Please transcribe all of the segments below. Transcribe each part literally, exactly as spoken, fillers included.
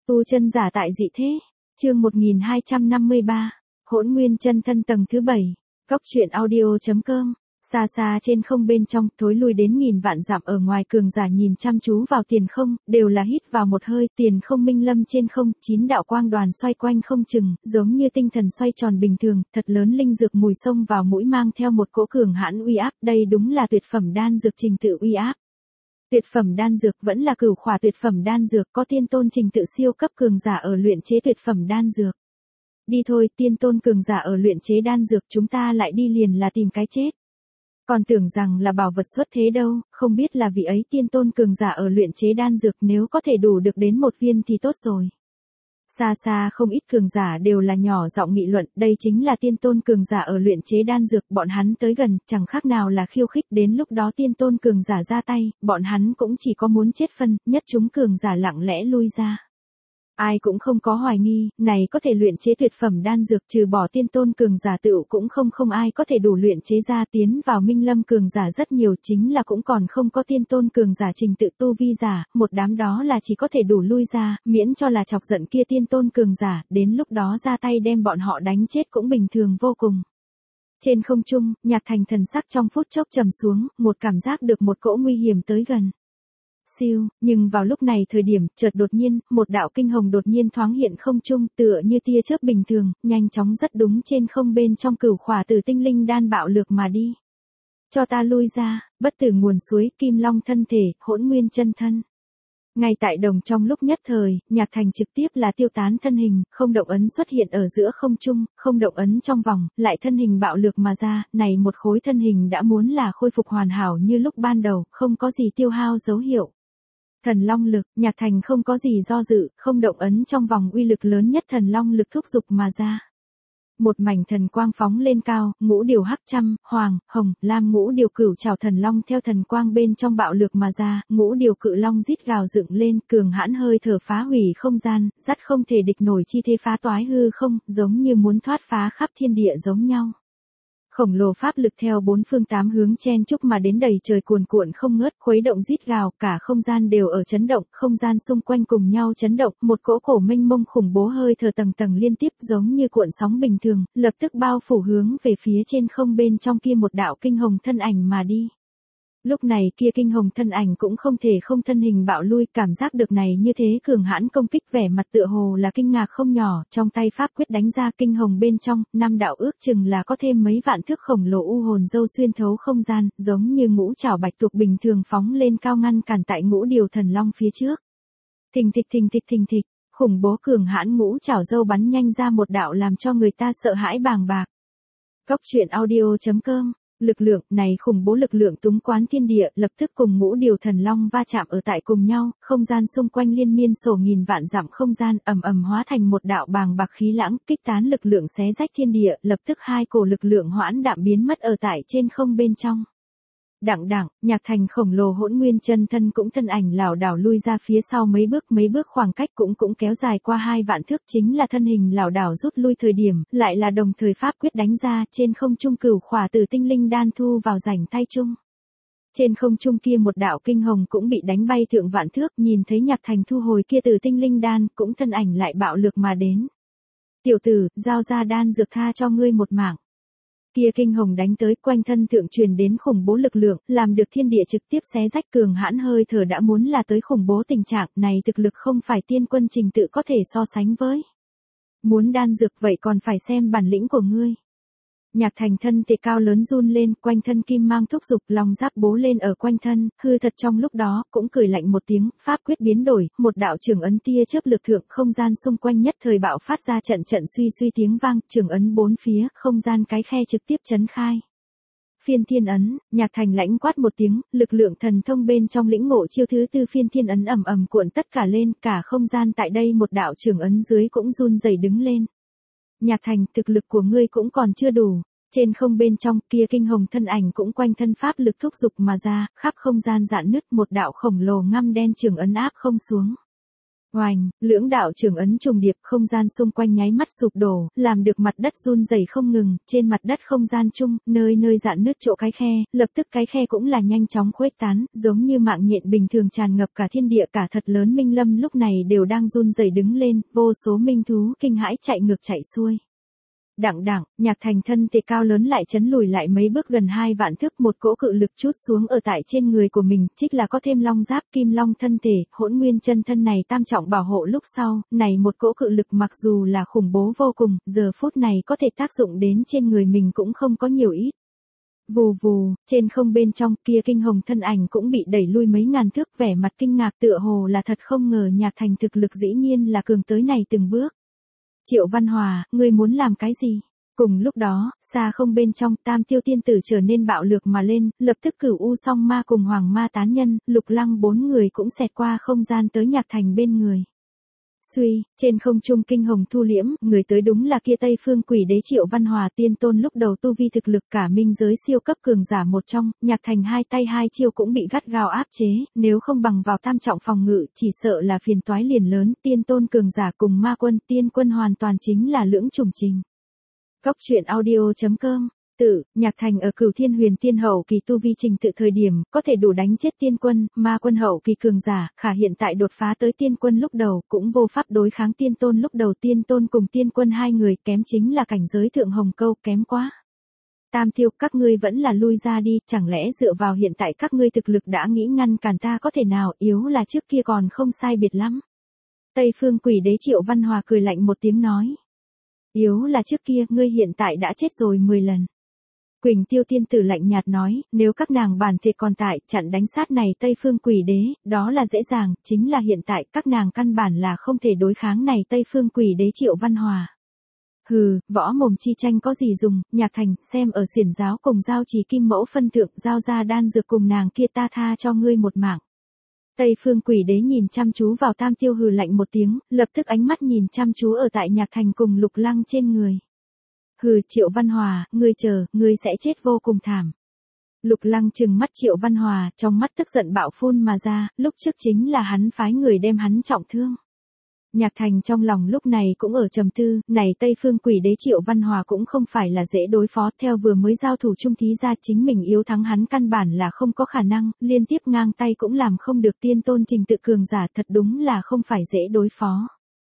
Tu chân giả tại dị thế. Chương một nghìn hai trăm năm mươi ba. Hỗn Nguyên chân thân tầng thứ bảy. Góc truyện audio.com. Xa xa trên không bên trong, thối lui đến nghìn vạn dặm ở ngoài, cường giả nhìn chăm chú vào tiền không, đều là hít vào một hơi. Tiền không minh lâm trên không, chín đạo quang đoàn xoay quanh không chừng, giống như tinh thần xoay tròn bình thường, thật lớn linh dược mùi xông vào mũi mang theo một cỗ cường hãn uy áp, đây đúng là tuyệt phẩm đan dược trình tự uy áp. Tuyệt phẩm đan dược vẫn là cửu khỏa tuyệt phẩm đan dược, có tiên tôn trình tự siêu cấp cường giả ở luyện chế tuyệt phẩm đan dược. Đi thôi, tiên tôn cường giả ở luyện chế đan dược, chúng ta lại đi liền là tìm cái chết. Còn tưởng rằng là bảo vật xuất thế đâu, không biết là vị ấy tiên tôn cường giả ở luyện chế đan dược, nếu có thể đủ được đến một viên thì tốt rồi. Xa xa không ít cường giả đều là nhỏ giọng nghị luận, đây chính là tiên tôn cường giả ở luyện chế đan dược, bọn hắn tới gần, chẳng khác nào là khiêu khích, đến lúc đó tiên tôn cường giả ra tay, bọn hắn cũng chỉ có muốn chết phân, nhất chúng cường giả lặng lẽ lui ra. Ai cũng không có hoài nghi, này có thể luyện chế tuyệt phẩm đan dược, trừ bỏ tiên tôn cường giả tựu cũng không không ai có thể đủ luyện chế ra. Tiến vào minh lâm cường giả rất nhiều, chính là cũng còn không có tiên tôn cường giả trình tự tu vi giả, một đám đó là chỉ có thể đủ lui ra, miễn cho là chọc giận kia tiên tôn cường giả, đến lúc đó ra tay đem bọn họ đánh chết cũng bình thường vô cùng. Trên không trung, Nhạc Thành thần sắc trong phút chốc trầm xuống, một cảm giác được một cỗ nguy hiểm tới gần. Siêu, nhưng vào lúc này thời điểm, chợt đột nhiên, một đạo kinh hồng đột nhiên thoáng hiện không trung, tựa như tia chớp bình thường, nhanh chóng rất đúng trên không bên trong cửu khỏa tử tinh linh đan bạo lược mà đi. Cho ta lui ra, bất tử nguồn suối, kim long thân thể, hỗn nguyên chân thân. Ngay tại đồng trong lúc nhất thời, Nhạc Thành trực tiếp là tiêu tán thân hình, không động ấn xuất hiện ở giữa không trung, không động ấn trong vòng, lại thân hình bạo lược mà ra, này một khối thân hình đã muốn là khôi phục hoàn hảo như lúc ban đầu, không có gì tiêu hao dấu hiệu. Thần long lực, Nhạc Thành không có gì do dự, không động ấn trong vòng, uy lực lớn nhất thần long lực thúc dục mà ra. Một mảnh thần quang phóng lên cao, ngũ điều hắc trăm, hoàng, hồng, lam ngũ điều cửu trảo thần long theo thần quang bên trong bạo lược mà ra, ngũ điều cự long rít gào dựng lên, cường hãn hơi thở phá hủy không gian, dắt không thể địch nổi chi thế phá toái hư không, giống như muốn thoát phá khắp thiên địa giống nhau. Khổng lồ pháp lực theo bốn phương tám hướng chen chúc mà đến, đầy trời cuồn cuộn không ngớt, khuấy động rít gào, cả không gian đều ở chấn động, không gian xung quanh cùng nhau chấn động, một cỗ cổ mênh mông khủng bố hơi thở tầng tầng liên tiếp giống như cuộn sóng bình thường, lập tức bao phủ hướng về phía trên không bên trong kia một đạo kinh hồng thân ảnh mà đi. Lúc này kia kinh hồng thân ảnh cũng không thể không thân hình bạo lui, cảm giác được này như thế cường hãn công kích, vẻ mặt tựa hồ là kinh ngạc không nhỏ, trong tay pháp quyết đánh ra, kinh hồng bên trong, năm đạo ước chừng là có thêm mấy vạn thước khổng lồ u hồn dâu xuyên thấu không gian, giống như ngũ trảo bạch tuộc bình thường phóng lên cao ngăn cản tại ngũ điều thần long phía trước. Thình thịch thình thịch thình thịch, khủng bố cường hãn ngũ trảo dâu bắn nhanh ra một đạo làm cho người ta sợ hãi bàng bạc. Góc truyện audio.com. Lực lượng này khủng bố lực lượng túng quán thiên địa, lập tức cùng ngũ điều thần long va chạm ở tại cùng nhau, không gian xung quanh liên miên sổ nghìn vạn dặm không gian ầm ầm hóa thành một đạo bàng bạc khí lãng, kích tán lực lượng xé rách thiên địa, lập tức hai cổ lực lượng hoãn đạm biến mất ở tại trên không bên trong. Đặng đặng, Nhạc Thành khổng lồ hỗn nguyên chân thân cũng thân ảnh lảo đảo lui ra phía sau mấy bước, mấy bước khoảng cách cũng cũng kéo dài qua hai vạn thước, chính là thân hình lảo đảo rút lui thời điểm, lại là đồng thời pháp quyết đánh ra, trên không trung cửu khỏa tử tinh linh đan thu vào rảnh tay chung. Trên không trung kia một đạo kinh hồng cũng bị đánh bay thượng vạn thước, nhìn thấy Nhạc Thành thu hồi kia tử tinh linh đan, cũng thân ảnh lại bạo lực mà đến. Tiểu tử, giao ra đan dược tha cho ngươi một mạng. Kia kinh hồng đánh tới, quanh thân thượng truyền đến khủng bố lực lượng, làm được thiên địa trực tiếp xé rách, cường hãn hơi thở đã muốn là tới khủng bố tình trạng, này thực lực không phải tiên quân trình tự có thể so sánh với. Muốn đan dược vậy còn phải xem bản lĩnh của ngươi. Nhạc Thành thân thể cao lớn run lên, quanh thân kim mang thúc dục, lòng giáp bố lên ở quanh thân, hư thật trong lúc đó, cũng cười lạnh một tiếng, pháp quyết biến đổi, một đạo trường ấn tia chớp lực thượng, không gian xung quanh nhất thời bạo phát ra trận trận suy suy tiếng vang, trường ấn bốn phía, không gian cái khe trực tiếp chấn khai. Phiên thiên ấn, Nhạc Thành lãnh quát một tiếng, lực lượng thần thông bên trong lĩnh ngộ chiêu thứ tư phiên thiên ấn ầm ầm cuộn tất cả lên, cả không gian tại đây một đạo trường ấn dưới cũng run rẩy đứng lên. Nhạc Thành, thực lực của ngươi cũng còn chưa đủ. Trên không bên trong, kia kinh hồng thân ảnh cũng quanh thân pháp lực thúc dục mà ra, khắp không gian dạn nứt, một đạo khổng lồ ngăm đen trường ấn áp không xuống. Oành, lưỡng đạo trường ấn trùng điệp, không gian xung quanh nháy mắt sụp đổ, làm được mặt đất run rẩy không ngừng, trên mặt đất không gian chung, nơi nơi rạn nứt chỗ cái khe, lập tức cái khe cũng là nhanh chóng khuếch tán, giống như mạng nhện bình thường tràn ngập cả thiên địa, cả thật lớn minh lâm lúc này đều đang run rẩy đứng lên, vô số minh thú kinh hãi chạy ngược chạy xuôi. Đặng đặng, Nhạc Thành thân thể cao lớn lại chấn lùi lại mấy bước gần hai vạn thước, một cỗ cự lực trút xuống ở tại trên người của mình, trích là có thêm long giáp kim long thân thể, hỗn nguyên chân thân này tam trọng bảo hộ lúc sau, này một cỗ cự lực mặc dù là khủng bố vô cùng, giờ phút này có thể tác dụng đến trên người mình cũng không có nhiều ít. Vù vù, trên không bên trong kia kinh hồng thân ảnh cũng bị đẩy lui mấy ngàn thước, vẻ mặt kinh ngạc tựa hồ là thật không ngờ Nhạc Thành thực lực dĩ nhiên là cường tới này từng bước. Triệu Văn Hòa, ngươi muốn làm cái gì? Cùng lúc đó, xa không bên trong, Tam Tiêu tiên tử trở nên bạo lược mà lên, lập tức cửu u song ma cùng hoàng ma tán nhân, Lục Lăng bốn người cũng xẹt qua không gian tới Nhạc Thành bên người. Suy, trên không trung kinh hồng thu liễm, người tới đúng là kia Tây Phương Quỷ Đế Triệu Văn Hòa tiên tôn lúc đầu tu vi thực lực cả minh giới siêu cấp cường giả một trong, Nhạc Thành hai tay hai chiêu cũng bị gắt gao áp chế, nếu không bằng vào tam trọng phòng ngự, chỉ sợ là phiền toái liền lớn, tiên tôn cường giả cùng ma quân, tiên quân hoàn toàn chính là lưỡng chủng trình. Góc truyện audio chấm com Tự, Nhạc Thành ở Cửu Thiên Huyền Tiên hậu kỳ tu vi trình tự thời điểm, có thể đủ đánh chết tiên quân, ma quân hậu kỳ cường giả, khả hiện tại đột phá tới tiên quân lúc đầu, cũng vô pháp đối kháng tiên tôn lúc đầu, tiên tôn cùng tiên quân hai người, kém chính là cảnh giới thượng hồng câu, kém quá. Tam Tiêu, các ngươi vẫn là lui ra đi, chẳng lẽ dựa vào hiện tại các ngươi thực lực đã nghĩ ngăn cản ta có thể nào, yếu là trước kia còn không sai biệt lắm. Tây Phương Quỷ Đế Triệu Văn Hòa cười lạnh một tiếng nói. Yếu là trước kia, ngươi hiện tại đã chết rồi mười lần. Quỳnh Tiêu tiên tử lạnh nhạt nói, nếu các nàng bản thể còn tại, chặn đánh sát này Tây Phương Quỷ Đế, đó là dễ dàng, chính là hiện tại, các nàng căn bản là không thể đối kháng này Tây Phương Quỷ Đế Triệu Văn Hòa. Hừ, võ mồm chi tranh có gì dùng, Nhạc Thành, xem ở xiển giáo cùng giao trì kim mẫu phân thượng, giao ra đan dược cùng nàng kia ta tha cho ngươi một mạng. Tây Phương Quỷ Đế nhìn chăm chú vào Tam Tiêu hừ lạnh một tiếng, lập tức ánh mắt nhìn chăm chú ở tại Nhạc Thành cùng Lục Lăng trên người. Hừ, Triệu Văn Hòa, ngươi chờ, ngươi sẽ chết vô cùng thảm. Lục Lăng trừng mắt Triệu Văn Hòa, trong mắt tức giận bạo phun mà ra, lúc trước chính là hắn phái người đem hắn trọng thương. Nhạc Thành trong lòng lúc này cũng ở trầm tư, này Tây Phương Quỷ Đế Triệu Văn Hòa cũng không phải là dễ đối phó, theo vừa mới giao thủ trung thí ra chính mình yếu thắng hắn căn bản là không có khả năng, liên tiếp ngang tay cũng làm không được, tiên tôn trình tự cường giả thật đúng là không phải dễ đối phó.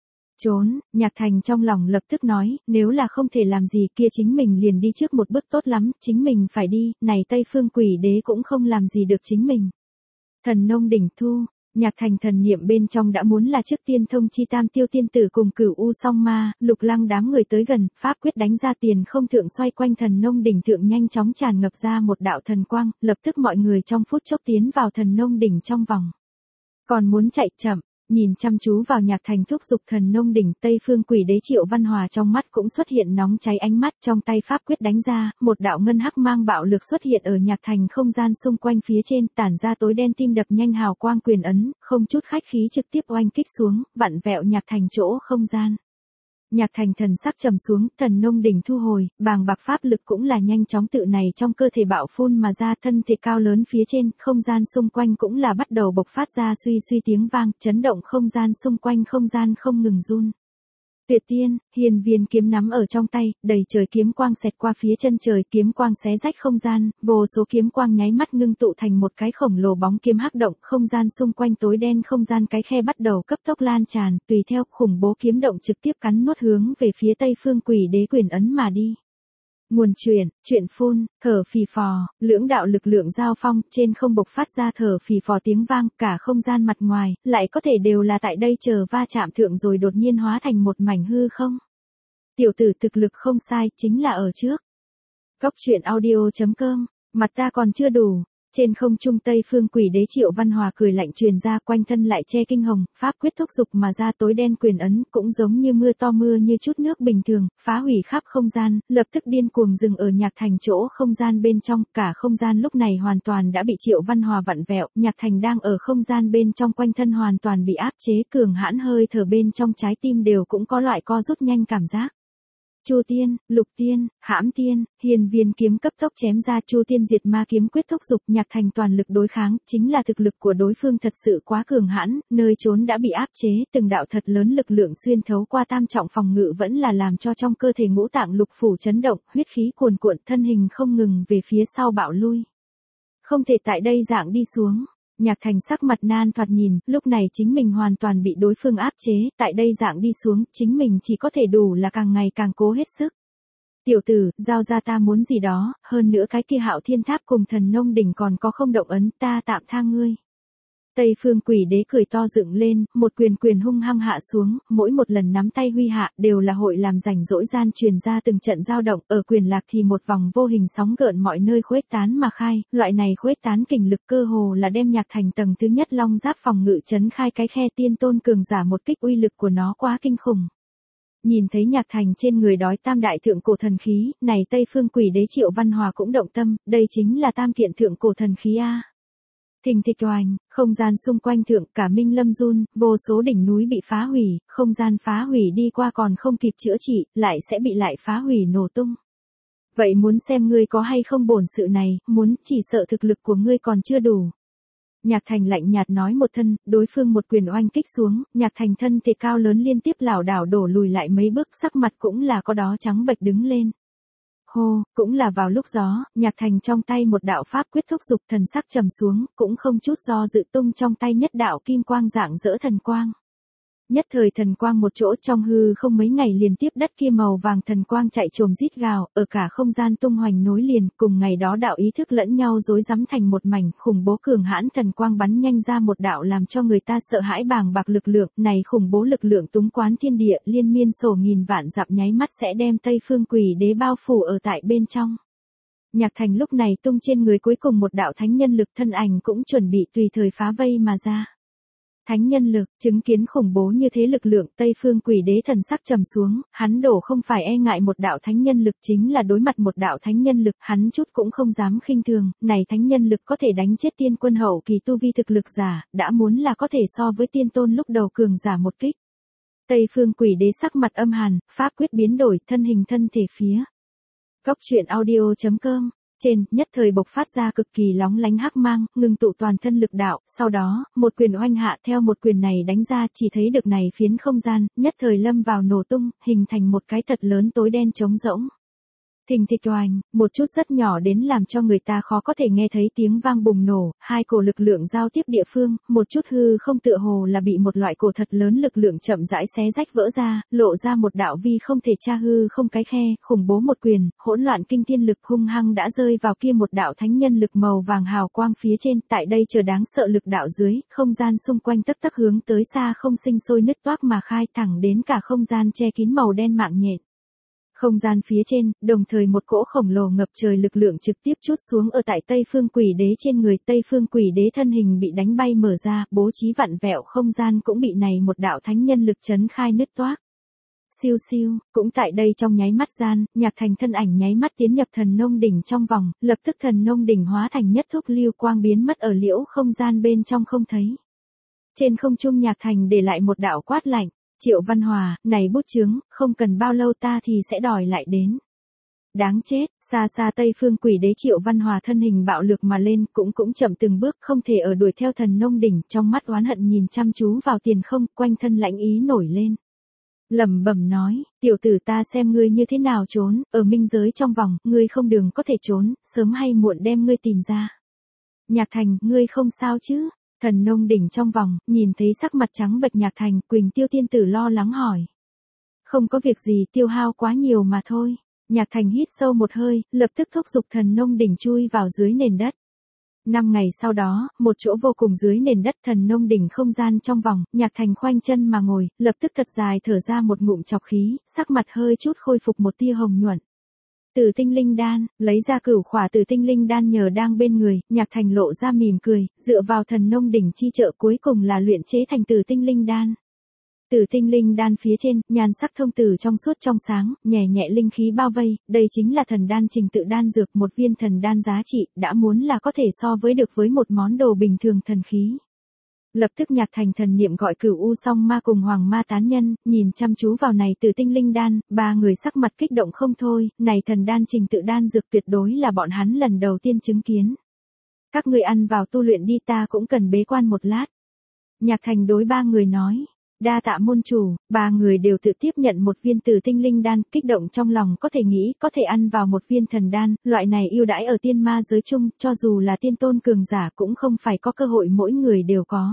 Trốn, Nhạc Thành trong lòng lập tức nói, nếu là không thể làm gì kia chính mình liền đi trước một bước tốt lắm, chính mình phải đi, này Tây Phương Quỷ Đế cũng không làm gì được chính mình. Thần nông đỉnh thu, Nhạc Thành thần niệm bên trong đã muốn là trước tiên thông chi Tam Tiêu tiên tử cùng Cửu U song ma, Lục Lăng đám người tới gần, pháp quyết đánh ra tiền không thượng xoay quanh thần nông đỉnh thượng nhanh chóng tràn ngập ra một đạo thần quang, lập tức mọi người trong phút chốc tiến vào thần nông đỉnh trong vòng. Còn muốn chạy chậm, nhìn chăm chú vào Nhạc Thành thúc giục thần nông đỉnh, Tây Phương Quỷ Đế Triệu Văn Hòa trong mắt cũng xuất hiện nóng cháy ánh mắt, trong tay pháp quyết đánh ra, một đạo ngân hắc mang bạo lực xuất hiện ở Nhạc Thành không gian xung quanh phía trên, tản ra tối đen tim đập nhanh hào quang quyền ấn, không chút khách khí trực tiếp oanh kích xuống, vặn vẹo Nhạc Thành chỗ không gian. Nhạc Thành thần sắc trầm xuống, thần nông đỉnh thu hồi, bàng bạc pháp lực cũng là nhanh chóng tự này trong cơ thể bạo phun mà ra, thân thể cao lớn phía trên, không gian xung quanh cũng là bắt đầu bộc phát ra suy suy tiếng vang, chấn động không gian xung quanh, không gian không ngừng run. Tuyệt tiên, hiền viên kiếm nắm ở trong tay, đầy trời kiếm quang xẹt qua phía chân trời, kiếm quang xé rách không gian, vô số kiếm quang nháy mắt ngưng tụ thành một cái khổng lồ bóng kiếm hắc động, không gian xung quanh tối đen, không gian cái khe bắt đầu cấp tốc lan tràn, tùy theo khủng bố kiếm động trực tiếp cắn nuốt hướng về phía Tây Phương Quỷ Đế quyền ấn mà đi. Nguồn truyền, chuyện phun, thở phì phò, lưỡng đạo lực lượng giao phong, trên không bộc phát ra thở phì phò tiếng vang, cả không gian mặt ngoài, lại có thể đều là tại đây chờ va chạm thượng rồi đột nhiên hóa thành một mảnh hư không. Tiểu tử thực lực không sai, chính là ở trước. Góc truyện audio chấm com, mặt ta còn chưa đủ. Trên không trung Tây Phương Quỷ Đế Triệu Văn Hòa cười lạnh truyền ra, quanh thân lại che kinh hồng, pháp quyết thúc dục mà ra, tối đen quyền ấn, cũng giống như mưa to mưa như chút nước bình thường, phá hủy khắp không gian, lập tức điên cuồng dừng ở Nhạc Thành chỗ không gian bên trong, cả không gian lúc này hoàn toàn đã bị Triệu Văn Hòa vặn vẹo, Nhạc Thành đang ở không gian bên trong, quanh thân hoàn toàn bị áp chế, cường hãn hơi thở bên trong trái tim đều cũng có loại co rút nhanh cảm giác. Chu tiên, lục tiên, hãm tiên, hiền viên kiếm cấp tốc chém ra chu tiên diệt ma kiếm quyết thúc giục Nhạc Thành toàn lực đối kháng, chính là thực lực của đối phương thật sự quá cường hãn, nơi trốn đã bị áp chế, từng đạo thật lớn lực lượng xuyên thấu qua tam trọng phòng ngự vẫn là làm cho trong cơ thể ngũ tạng lục phủ chấn động, huyết khí cuồn cuộn, thân hình không ngừng về phía sau bạo lui. Không thể tại đây dạng đi xuống. Nhạc Thành sắc mặt nan thoạt nhìn, lúc này chính mình hoàn toàn bị đối phương áp chế, tại đây dạng đi xuống, chính mình chỉ có thể đủ là càng ngày càng cố hết sức. Tiểu tử, giao ra ta muốn gì đó, hơn nữa cái kia Hạo Thiên Tháp cùng Thần Nông Đỉnh còn có không động ấn, ta tạm tha ngươi. Tây Phương Quỷ Đế cười to dựng lên, một quyền quyền hung hăng hạ xuống, mỗi một lần nắm tay huy hạ đều là hội làm rảnh rỗi gian truyền ra từng trận dao động, ở quyền lạc thì một vòng vô hình sóng gợn mọi nơi khuếch tán mà khai, loại này khuếch tán kình lực cơ hồ là đem Nhạc Thành tầng thứ nhất long giáp phòng ngự chấn khai cái khe tiên tôn cường giả một kích uy lực của nó quá kinh khủng. Nhìn thấy Nhạc Thành trên người đói tam đại thượng cổ thần khí, này Tây Phương Quỷ Đế Triệu Văn Hòa cũng động tâm, đây chính là tam kiện thượng cổ thần khí a. Thình thịch oành, không gian xung quanh thượng cả minh lâm run, vô số đỉnh núi bị phá hủy, không gian phá hủy đi qua còn không kịp chữa trị, lại sẽ bị lại phá hủy nổ tung. Vậy muốn xem ngươi có hay không bổn sự này, muốn, chỉ sợ thực lực của ngươi còn chưa đủ. Nhạc Thành lạnh nhạt nói một thân, đối phương một quyền oanh kích xuống, Nhạc Thành thân thể cao lớn liên tiếp lảo đảo đổ lùi lại mấy bước, sắc mặt cũng là có đó trắng bệch đứng lên. Hô, cũng là vào lúc gió, Nhạc Thành trong tay một đạo pháp quyết thúc giục thần sắc trầm xuống, cũng không chút do dự tung trong tay nhất đạo kim quang dạng dỡ thần quang. Nhất thời thần quang một chỗ trong hư không mấy ngày liên tiếp đất kia màu vàng thần quang chạy trồm rít gào, ở cả không gian tung hoành nối liền, cùng ngày đó đạo ý thức lẫn nhau rối rắm thành một mảnh, khủng bố cường hãn thần quang bắn nhanh ra một đạo làm cho người ta sợ hãi bàng bạc lực lượng, này khủng bố lực lượng túng quán thiên địa, liên miên sổ nghìn vạn dặm nháy mắt sẽ đem Tây Phương Quỷ Đế bao phủ ở tại bên trong. Nhạc Thành lúc này tung trên người cuối cùng một đạo thánh nhân lực, thân ảnh cũng chuẩn bị tùy thời phá vây mà ra. Thánh nhân lực, chứng kiến khủng bố như thế lực lượng, Tây Phương Quỷ Đế thần sắc trầm xuống, hắn đổ không phải e ngại một đạo thánh nhân lực, chính là đối mặt một đạo thánh nhân lực, hắn chút cũng không dám khinh thường, này thánh nhân lực có thể đánh chết tiên quân hậu kỳ tu vi thực lực giả, đã muốn là có thể so với tiên tôn lúc đầu cường giả một kích. Tây Phương Quỷ Đế sắc mặt âm hàn, pháp quyết biến đổi, thân hình thân thể phía. Góc truyện audio chấm com trên, nhất thời bộc phát ra cực kỳ lóng lánh hắc mang, ngừng tụ toàn thân lực đạo, sau đó, một quyền oanh hạ theo một quyền này đánh ra, chỉ thấy được này phiến không gian, nhất thời lâm vào nổ tung, hình thành một cái thật lớn tối đen trống rỗng. Thình thịch oành, một chút rất nhỏ đến làm cho người ta khó có thể nghe thấy tiếng vang bùng nổ, hai cổ lực lượng giao tiếp địa phương, một chút hư không tựa hồ là bị một loại cổ thật lớn lực lượng chậm rãi xé rách vỡ ra, lộ ra một đạo vi không thể tra hư không cái khe, khủng bố một quyền, hỗn loạn kinh thiên lực hung hăng đã rơi vào kia một đạo thánh nhân lực màu vàng hào quang phía trên, tại đây chờ đáng sợ lực đạo dưới, không gian xung quanh tấp tấp hướng tới xa không sinh sôi nứt toác mà khai thẳng đến cả không gian che kín màu đen mạng nhện. Không gian phía trên, đồng thời một cỗ khổng lồ ngập trời lực lượng trực tiếp trút xuống ở tại Tây Phương Quỷ Đế trên người, Tây Phương Quỷ Đế thân hình bị đánh bay mở ra, bố trí vặn vẹo không gian cũng bị này một đạo thánh nhân lực chấn khai nứt toác. Siêu siêu, cũng tại đây trong nháy mắt gian, Nhạc Thành thân ảnh nháy mắt tiến nhập Thần Nông Đỉnh trong vòng, lập tức Thần Nông Đỉnh hóa thành nhất thúc lưu quang biến mất ở liễu không gian bên trong không thấy. Trên không trung Nhạc Thành để lại một đạo quát lạnh. Triệu Văn Hòa, này bút chướng, không cần bao lâu ta thì sẽ đòi lại đến. Đáng chết, xa xa Tây Phương Quỷ Đế Triệu Văn Hòa thân hình bạo lực mà lên, cũng cũng chậm từng bước, không thể ở đuổi theo Thần Nông Đỉnh, trong mắt oán hận nhìn chăm chú vào tiền không, quanh thân lãnh ý nổi lên. Lẩm bẩm nói, tiểu tử ta xem ngươi như thế nào trốn, ở minh giới trong vòng, ngươi không đường có thể trốn, sớm hay muộn đem ngươi tìm ra. Nhạc Thành, ngươi không sao chứ? Thần Nông Đỉnh trong vòng, nhìn thấy sắc mặt trắng bệch Nhạc Thành, Quỳnh Tiêu tiên tử lo lắng hỏi. Không có việc gì, tiêu hao quá nhiều mà thôi. Nhạc Thành hít sâu một hơi, lập tức thúc giục Thần Nông Đỉnh chui vào dưới nền đất. Năm ngày sau đó, một chỗ vô cùng dưới nền đất Thần Nông Đỉnh không gian trong vòng, Nhạc Thành khoanh chân mà ngồi, lập tức thật dài thở ra một ngụm trọc khí, sắc mặt hơi chút khôi phục một tia hồng nhuận. Tử tinh linh đan, lấy ra cửu khỏa tử tinh linh đan nhờ đang bên người, Nhạc Thành lộ ra mỉm cười, dựa vào Thần Nông Đỉnh chi trợ cuối cùng là luyện chế thành tử tinh linh đan. Tử tinh linh đan phía trên, nhan sắc thông tử trong suốt trong sáng, nhẹ nhẹ linh khí bao vây, đây chính là thần đan trình tự đan dược, một viên thần đan giá trị, đã muốn là có thể so với được với một món đồ bình thường thần khí. Lập tức Nhạc Thành thần niệm gọi Cửu U Song Ma cùng Hoàng Ma tán nhân, nhìn chăm chú vào này Tử Tinh Linh đan, ba người sắc mặt kích động không thôi, này thần đan trình tự đan dược tuyệt đối là bọn hắn lần đầu tiên chứng kiến. Các ngươi ăn vào tu luyện đi, ta cũng cần bế quan một lát. Nhạc Thành đối ba người nói, đa tạ môn chủ, ba người đều tự tiếp nhận một viên Tử Tinh Linh đan, kích động trong lòng có thể nghĩ có thể ăn vào một viên thần đan, loại này ưu đãi ở tiên ma giới chung, cho dù là tiên tôn cường giả cũng không phải có cơ hội mỗi người đều có.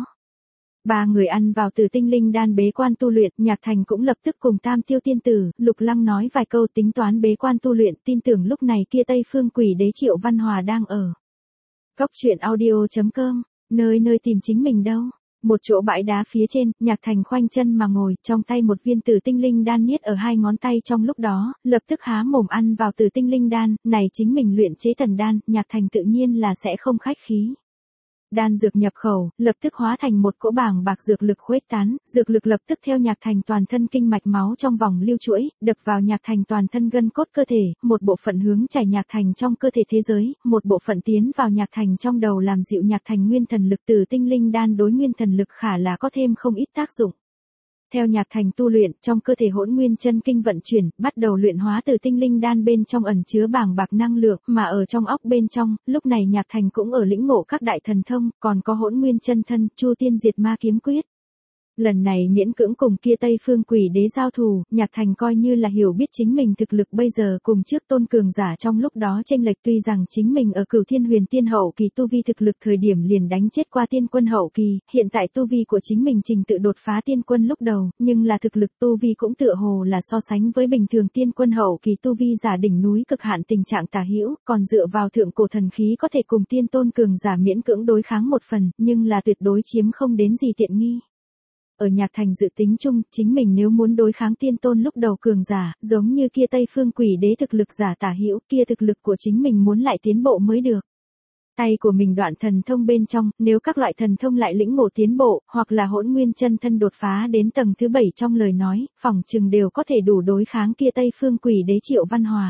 Ba người ăn vào Tử Tinh Linh đan bế quan tu luyện, Nhạc Thành cũng lập tức cùng Tam Tiêu tiên tử, Lục Lăng nói vài câu tính toán bế quan tu luyện, tin tưởng lúc này kia Tây Phương Quỷ Đế Triệu Văn Hòa đang ở. Góc truyện audio chấm com, nơi nơi tìm chính mình đâu. Một chỗ bãi đá phía trên, Nhạc Thành khoanh chân mà ngồi, trong tay một viên Tử Tinh Linh đan niết ở hai ngón tay trong lúc đó, lập tức há mồm ăn vào Tử Tinh Linh đan, này chính mình luyện chế thần đan, Nhạc Thành tự nhiên là sẽ không khách khí. Đan dược nhập khẩu, lập tức hóa thành một cỗ bảng bạc dược lực khuếch tán, dược lực lập tức theo Nhạc Thành toàn thân kinh mạch máu trong vòng lưu chuỗi, đập vào Nhạc Thành toàn thân gân cốt cơ thể, một bộ phận hướng chảy Nhạc Thành trong cơ thể thế giới, một bộ phận tiến vào Nhạc Thành trong đầu làm dịu Nhạc Thành nguyên thần lực. Từ tinh linh đan đối nguyên thần lực khả là có thêm không ít tác dụng. Theo Nhạc Thành tu luyện, trong cơ thể hỗn nguyên chân kinh vận chuyển, bắt đầu luyện hóa từ tinh linh đan bên trong ẩn chứa bàng bạc năng lượng, mà ở trong óc bên trong, lúc này Nhạc Thành cũng ở lĩnh ngộ các đại thần thông, còn có hỗn nguyên chân thân, Chu Tiên Diệt Ma kiếm quyết. Lần này miễn cưỡng cùng kia Tây Phương Quỷ Đế giao thù, Nhạc Thành coi như là hiểu biết chính mình thực lực bây giờ cùng trước tôn cường giả trong lúc đó chênh lệch, tuy rằng chính mình ở Cửu Thiên Huyền Tiên hậu kỳ tu vi thực lực thời điểm liền đánh chết qua tiên quân hậu kỳ, hiện tại tu vi của chính mình trình tự đột phá tiên quân lúc đầu, nhưng là thực lực tu vi cũng tựa hồ là so sánh với bình thường tiên quân hậu kỳ tu vi giả đỉnh núi cực hạn tình trạng tà hữu, còn dựa vào thượng cổ thần khí có thể cùng tiên tôn cường giả miễn cưỡng đối kháng một phần, nhưng là tuyệt đối chiếm không đến gì tiện nghi. Ở Nhạc Thành dự tính chung, chính mình nếu muốn đối kháng tiên tôn lúc đầu cường giả, giống như kia Tây Phương Quỷ Đế thực lực giả tả hữu, kia thực lực của chính mình muốn lại tiến bộ mới được. Tay của mình đoạn thần thông bên trong, nếu các loại thần thông lại lĩnh ngộ tiến bộ, hoặc là hỗn nguyên chân thân đột phá đến tầng thứ bảy trong lời nói, phỏng chừng đều có thể đủ đối kháng kia Tây Phương Quỷ Đế Triệu Văn Hòa.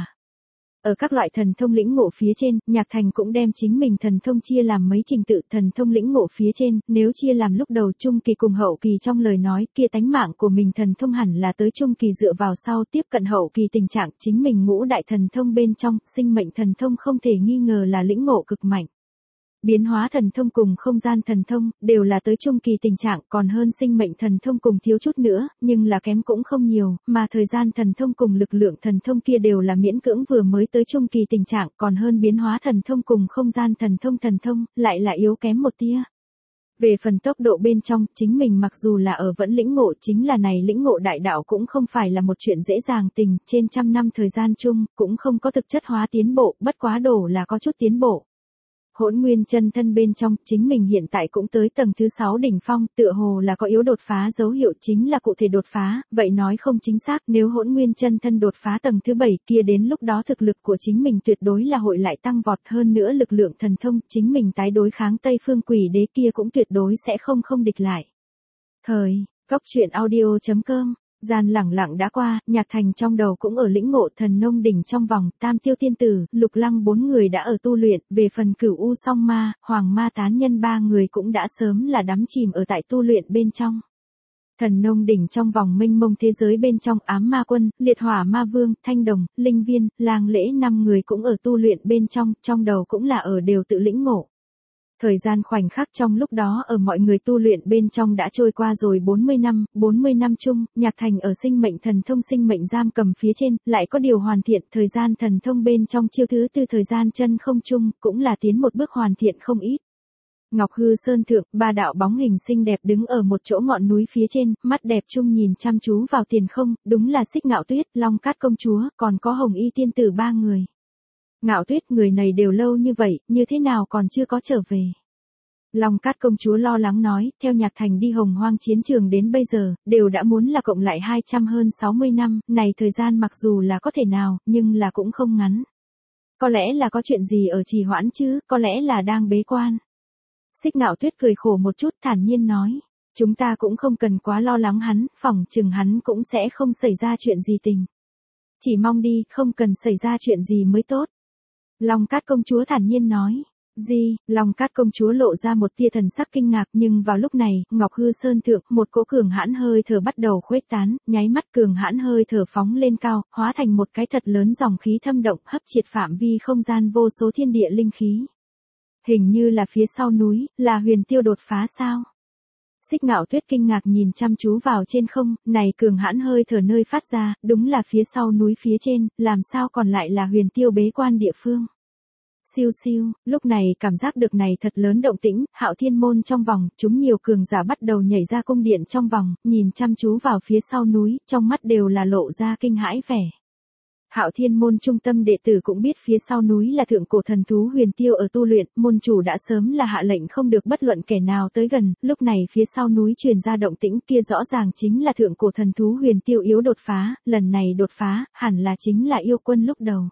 Ở các loại thần thông lĩnh ngộ phía trên, Nhạc Thành cũng đem chính mình thần thông chia làm mấy trình tự. Thần thông lĩnh ngộ phía trên, nếu chia làm lúc đầu trung kỳ cùng hậu kỳ trong lời nói, kia tánh mạng của mình thần thông hẳn là tới trung kỳ dựa vào sau tiếp cận hậu kỳ tình trạng, chính mình ngũ đại thần thông bên trong, sinh mệnh thần thông không thể nghi ngờ là lĩnh ngộ cực mạnh. Biến hóa thần thông cùng không gian thần thông, đều là tới trung kỳ tình trạng, còn hơn sinh mệnh thần thông cùng thiếu chút nữa, nhưng là kém cũng không nhiều, mà thời gian thần thông cùng lực lượng thần thông kia đều là miễn cưỡng vừa mới tới trung kỳ tình trạng, còn hơn biến hóa thần thông cùng không gian thần thông thần thông, lại là yếu kém một tia. Về phần tốc độ bên trong, chính mình mặc dù là ở vẫn lĩnh ngộ, chính là này lĩnh ngộ đại đạo cũng không phải là một chuyện dễ dàng tình, trên trăm năm thời gian chung, cũng không có thực chất hóa tiến bộ, bất quá đổ là có chút tiến bộ. Hỗn nguyên chân thân bên trong, chính mình hiện tại cũng tới tầng thứ sáu đỉnh phong, tựa hồ là có yếu đột phá dấu hiệu, chính là cụ thể đột phá, vậy nói không chính xác, nếu hỗn nguyên chân thân đột phá tầng thứ bảy kia đến lúc đó thực lực của chính mình tuyệt đối là hội lại tăng vọt, hơn nữa lực lượng thần thông, chính mình tái đối kháng Tây Phương Quỷ Đế kia cũng tuyệt đối sẽ không không địch lại. Thời, góc truyện audio chấm com. Gian lẳng lặng đã qua, Nhạc Thành trong đầu cũng ở lĩnh ngộ thần nông đỉnh trong vòng, Tam Tiêu tiên tử, Lục Lăng bốn người đã ở tu luyện, về phần Cửu U Song Ma, Hoàng Ma tán nhân ba người cũng đã sớm là đắm chìm ở tại tu luyện bên trong. Thần nông đỉnh trong vòng mênh mông thế giới bên trong, Ám Ma Quân, Liệt Hỏa Ma Vương, Thanh Đồng, Linh Viên, Lang Lễ năm người cũng ở tu luyện bên trong, trong đầu cũng là ở đều tự lĩnh ngộ. Thời gian khoảnh khắc trong lúc đó ở mọi người tu luyện bên trong đã trôi qua rồi bốn mươi năm, bốn mươi năm chung, Nhạc Thành ở sinh mệnh thần thông sinh mệnh giam cầm phía trên, lại có điều hoàn thiện, thời gian thần thông bên trong chiêu thứ tư thời gian chân không chung, cũng là tiến một bước hoàn thiện không ít. Ngọc Hư Sơn thượng, ba đạo bóng hình xinh đẹp đứng ở một chỗ ngọn núi phía trên, mắt đẹp chung nhìn chăm chú vào tiền không, đúng là Xích Ngạo Tuyết, Long Cát công chúa, còn có Hồng Y tiên tử ba người. Ngạo Tuyết, người này đều lâu như vậy, như thế nào còn chưa có trở về? Long Cát công chúa lo lắng nói, theo Nhạc Thành đi Hồng Hoang chiến trường đến bây giờ, đều đã muốn là cộng lại hai trăm hơn sáu mươi năm, này thời gian mặc dù là có thể nào, nhưng là cũng không ngắn. Có lẽ là có chuyện gì ở trì hoãn chứ, có lẽ là đang bế quan. Xích Ngạo Tuyết cười khổ một chút, thản nhiên nói, chúng ta cũng không cần quá lo lắng hắn, phỏng chừng hắn cũng sẽ không xảy ra chuyện gì tình. Chỉ mong đi, không cần xảy ra chuyện gì mới tốt. Long Cát công chúa thản nhiên nói, Gì, Long Cát công chúa lộ ra một tia thần sắc kinh ngạc, nhưng vào lúc này, Ngọc Hư Sơn thượng, một cỗ cường hãn hơi thở bắt đầu khuếch tán, nháy mắt cường hãn hơi thở phóng lên cao, hóa thành một cái thật lớn dòng khí thâm động, hấp triệt phạm vi không gian vô số thiên địa linh khí. Hình như là phía sau núi, là Huyền Tiêu đột phá sao? Xích Ngạo Tuyết kinh ngạc nhìn chăm chú vào trên không, này cường hãn hơi thở nơi phát ra, đúng là phía sau núi phía trên, làm sao còn lại là Huyền Tiêu bế quan địa phương. Siêu siêu, lúc này cảm giác được này thật lớn động tĩnh, Hạo Thiên môn trong vòng, chúng nhiều cường giả bắt đầu nhảy ra cung điện trong vòng, nhìn chăm chú vào phía sau núi, trong mắt đều là lộ ra kinh hãi vẻ. Hạo Thiên môn trung tâm đệ tử cũng biết phía sau núi là thượng cổ thần thú Huyền Tiêu ở tu luyện, môn chủ đã sớm là hạ lệnh không được bất luận kẻ nào tới gần, lúc này phía sau núi truyền ra động tĩnh kia rõ ràng chính là thượng cổ thần thú Huyền Tiêu yếu đột phá, lần này đột phá, hẳn là chính là yêu quân lúc đầu.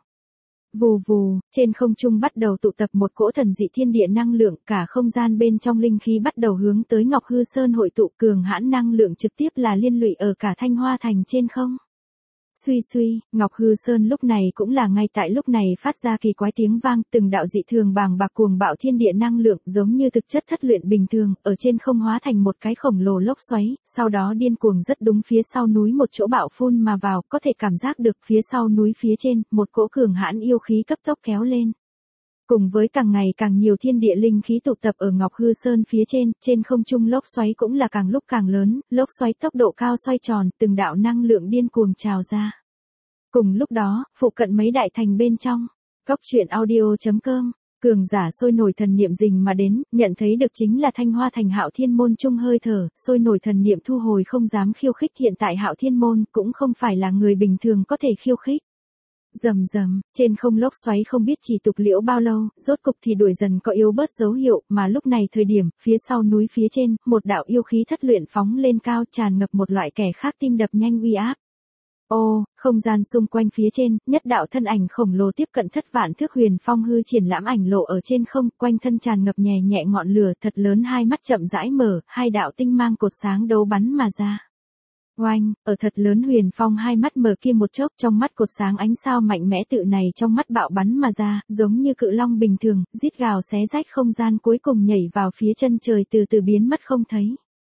Vù vù, trên không trung bắt đầu tụ tập một cỗ thần dị thiên địa năng lượng, cả không gian bên trong linh khí bắt đầu hướng tới Ngọc Hư Sơn hội tụ, cường hãn năng lượng trực tiếp là liên lụy ở cả Thanh Hoa thành trên không. Suy suy, Ngọc Hư Sơn lúc này cũng là ngay tại lúc này phát ra kỳ quái tiếng vang, từng đạo dị thường bàng bạc cuồng bạo thiên địa năng lượng giống như thực chất thất luyện bình thường, ở trên không hóa thành một cái khổng lồ lốc xoáy, sau đó điên cuồng rất đúng phía sau núi một chỗ bạo phun mà vào, có thể cảm giác được phía sau núi phía trên, một cỗ cường hãn yêu khí cấp tốc kéo lên. Cùng với càng ngày càng nhiều thiên địa linh khí tụ tập ở Ngọc Hư Sơn phía trên, trên không trung lốc xoáy cũng là càng lúc càng lớn, lốc xoáy tốc độ cao xoay tròn, từng đạo năng lượng điên cuồng trào ra. Cùng lúc đó, phụ cận mấy đại thành bên trong, Cốc Truyện Audio chấm com, cường giả sôi nổi thần niệm rình mà đến, nhận thấy được chính là Thanh Hoa thành Hạo Thiên môn trung hơi thở, sôi nổi thần niệm thu hồi không dám khiêu khích, hiện tại Hạo Thiên môn cũng không phải là người bình thường có thể khiêu khích. Rầm rầm, trên không lốc xoáy không biết chỉ tục liễu bao lâu, rốt cục thì đuổi dần có yếu bớt dấu hiệu, mà lúc này thời điểm, phía sau núi phía trên, một đạo yêu khí thất luyện phóng lên cao, tràn ngập một loại kẻ khác tim đập nhanh uy áp. Ô, không gian xung quanh phía trên, nhất đạo thân ảnh khổng lồ tiếp cận thất vạn thước huyền phong hư triển lãm ảnh lộ ở trên không, quanh thân tràn ngập nhẹ nhẹ ngọn lửa, thật lớn hai mắt chậm rãi mở, hai đạo tinh mang cột sáng đấu bắn mà ra. Oanh, ở thật lớn huyền phong hai mắt mở kia một chốc, trong mắt cột sáng ánh sao mạnh mẽ tự này trong mắt bạo bắn mà ra, giống như cự long bình thường, rít gào xé rách không gian, cuối cùng nhảy vào phía chân trời từ từ biến mất không thấy.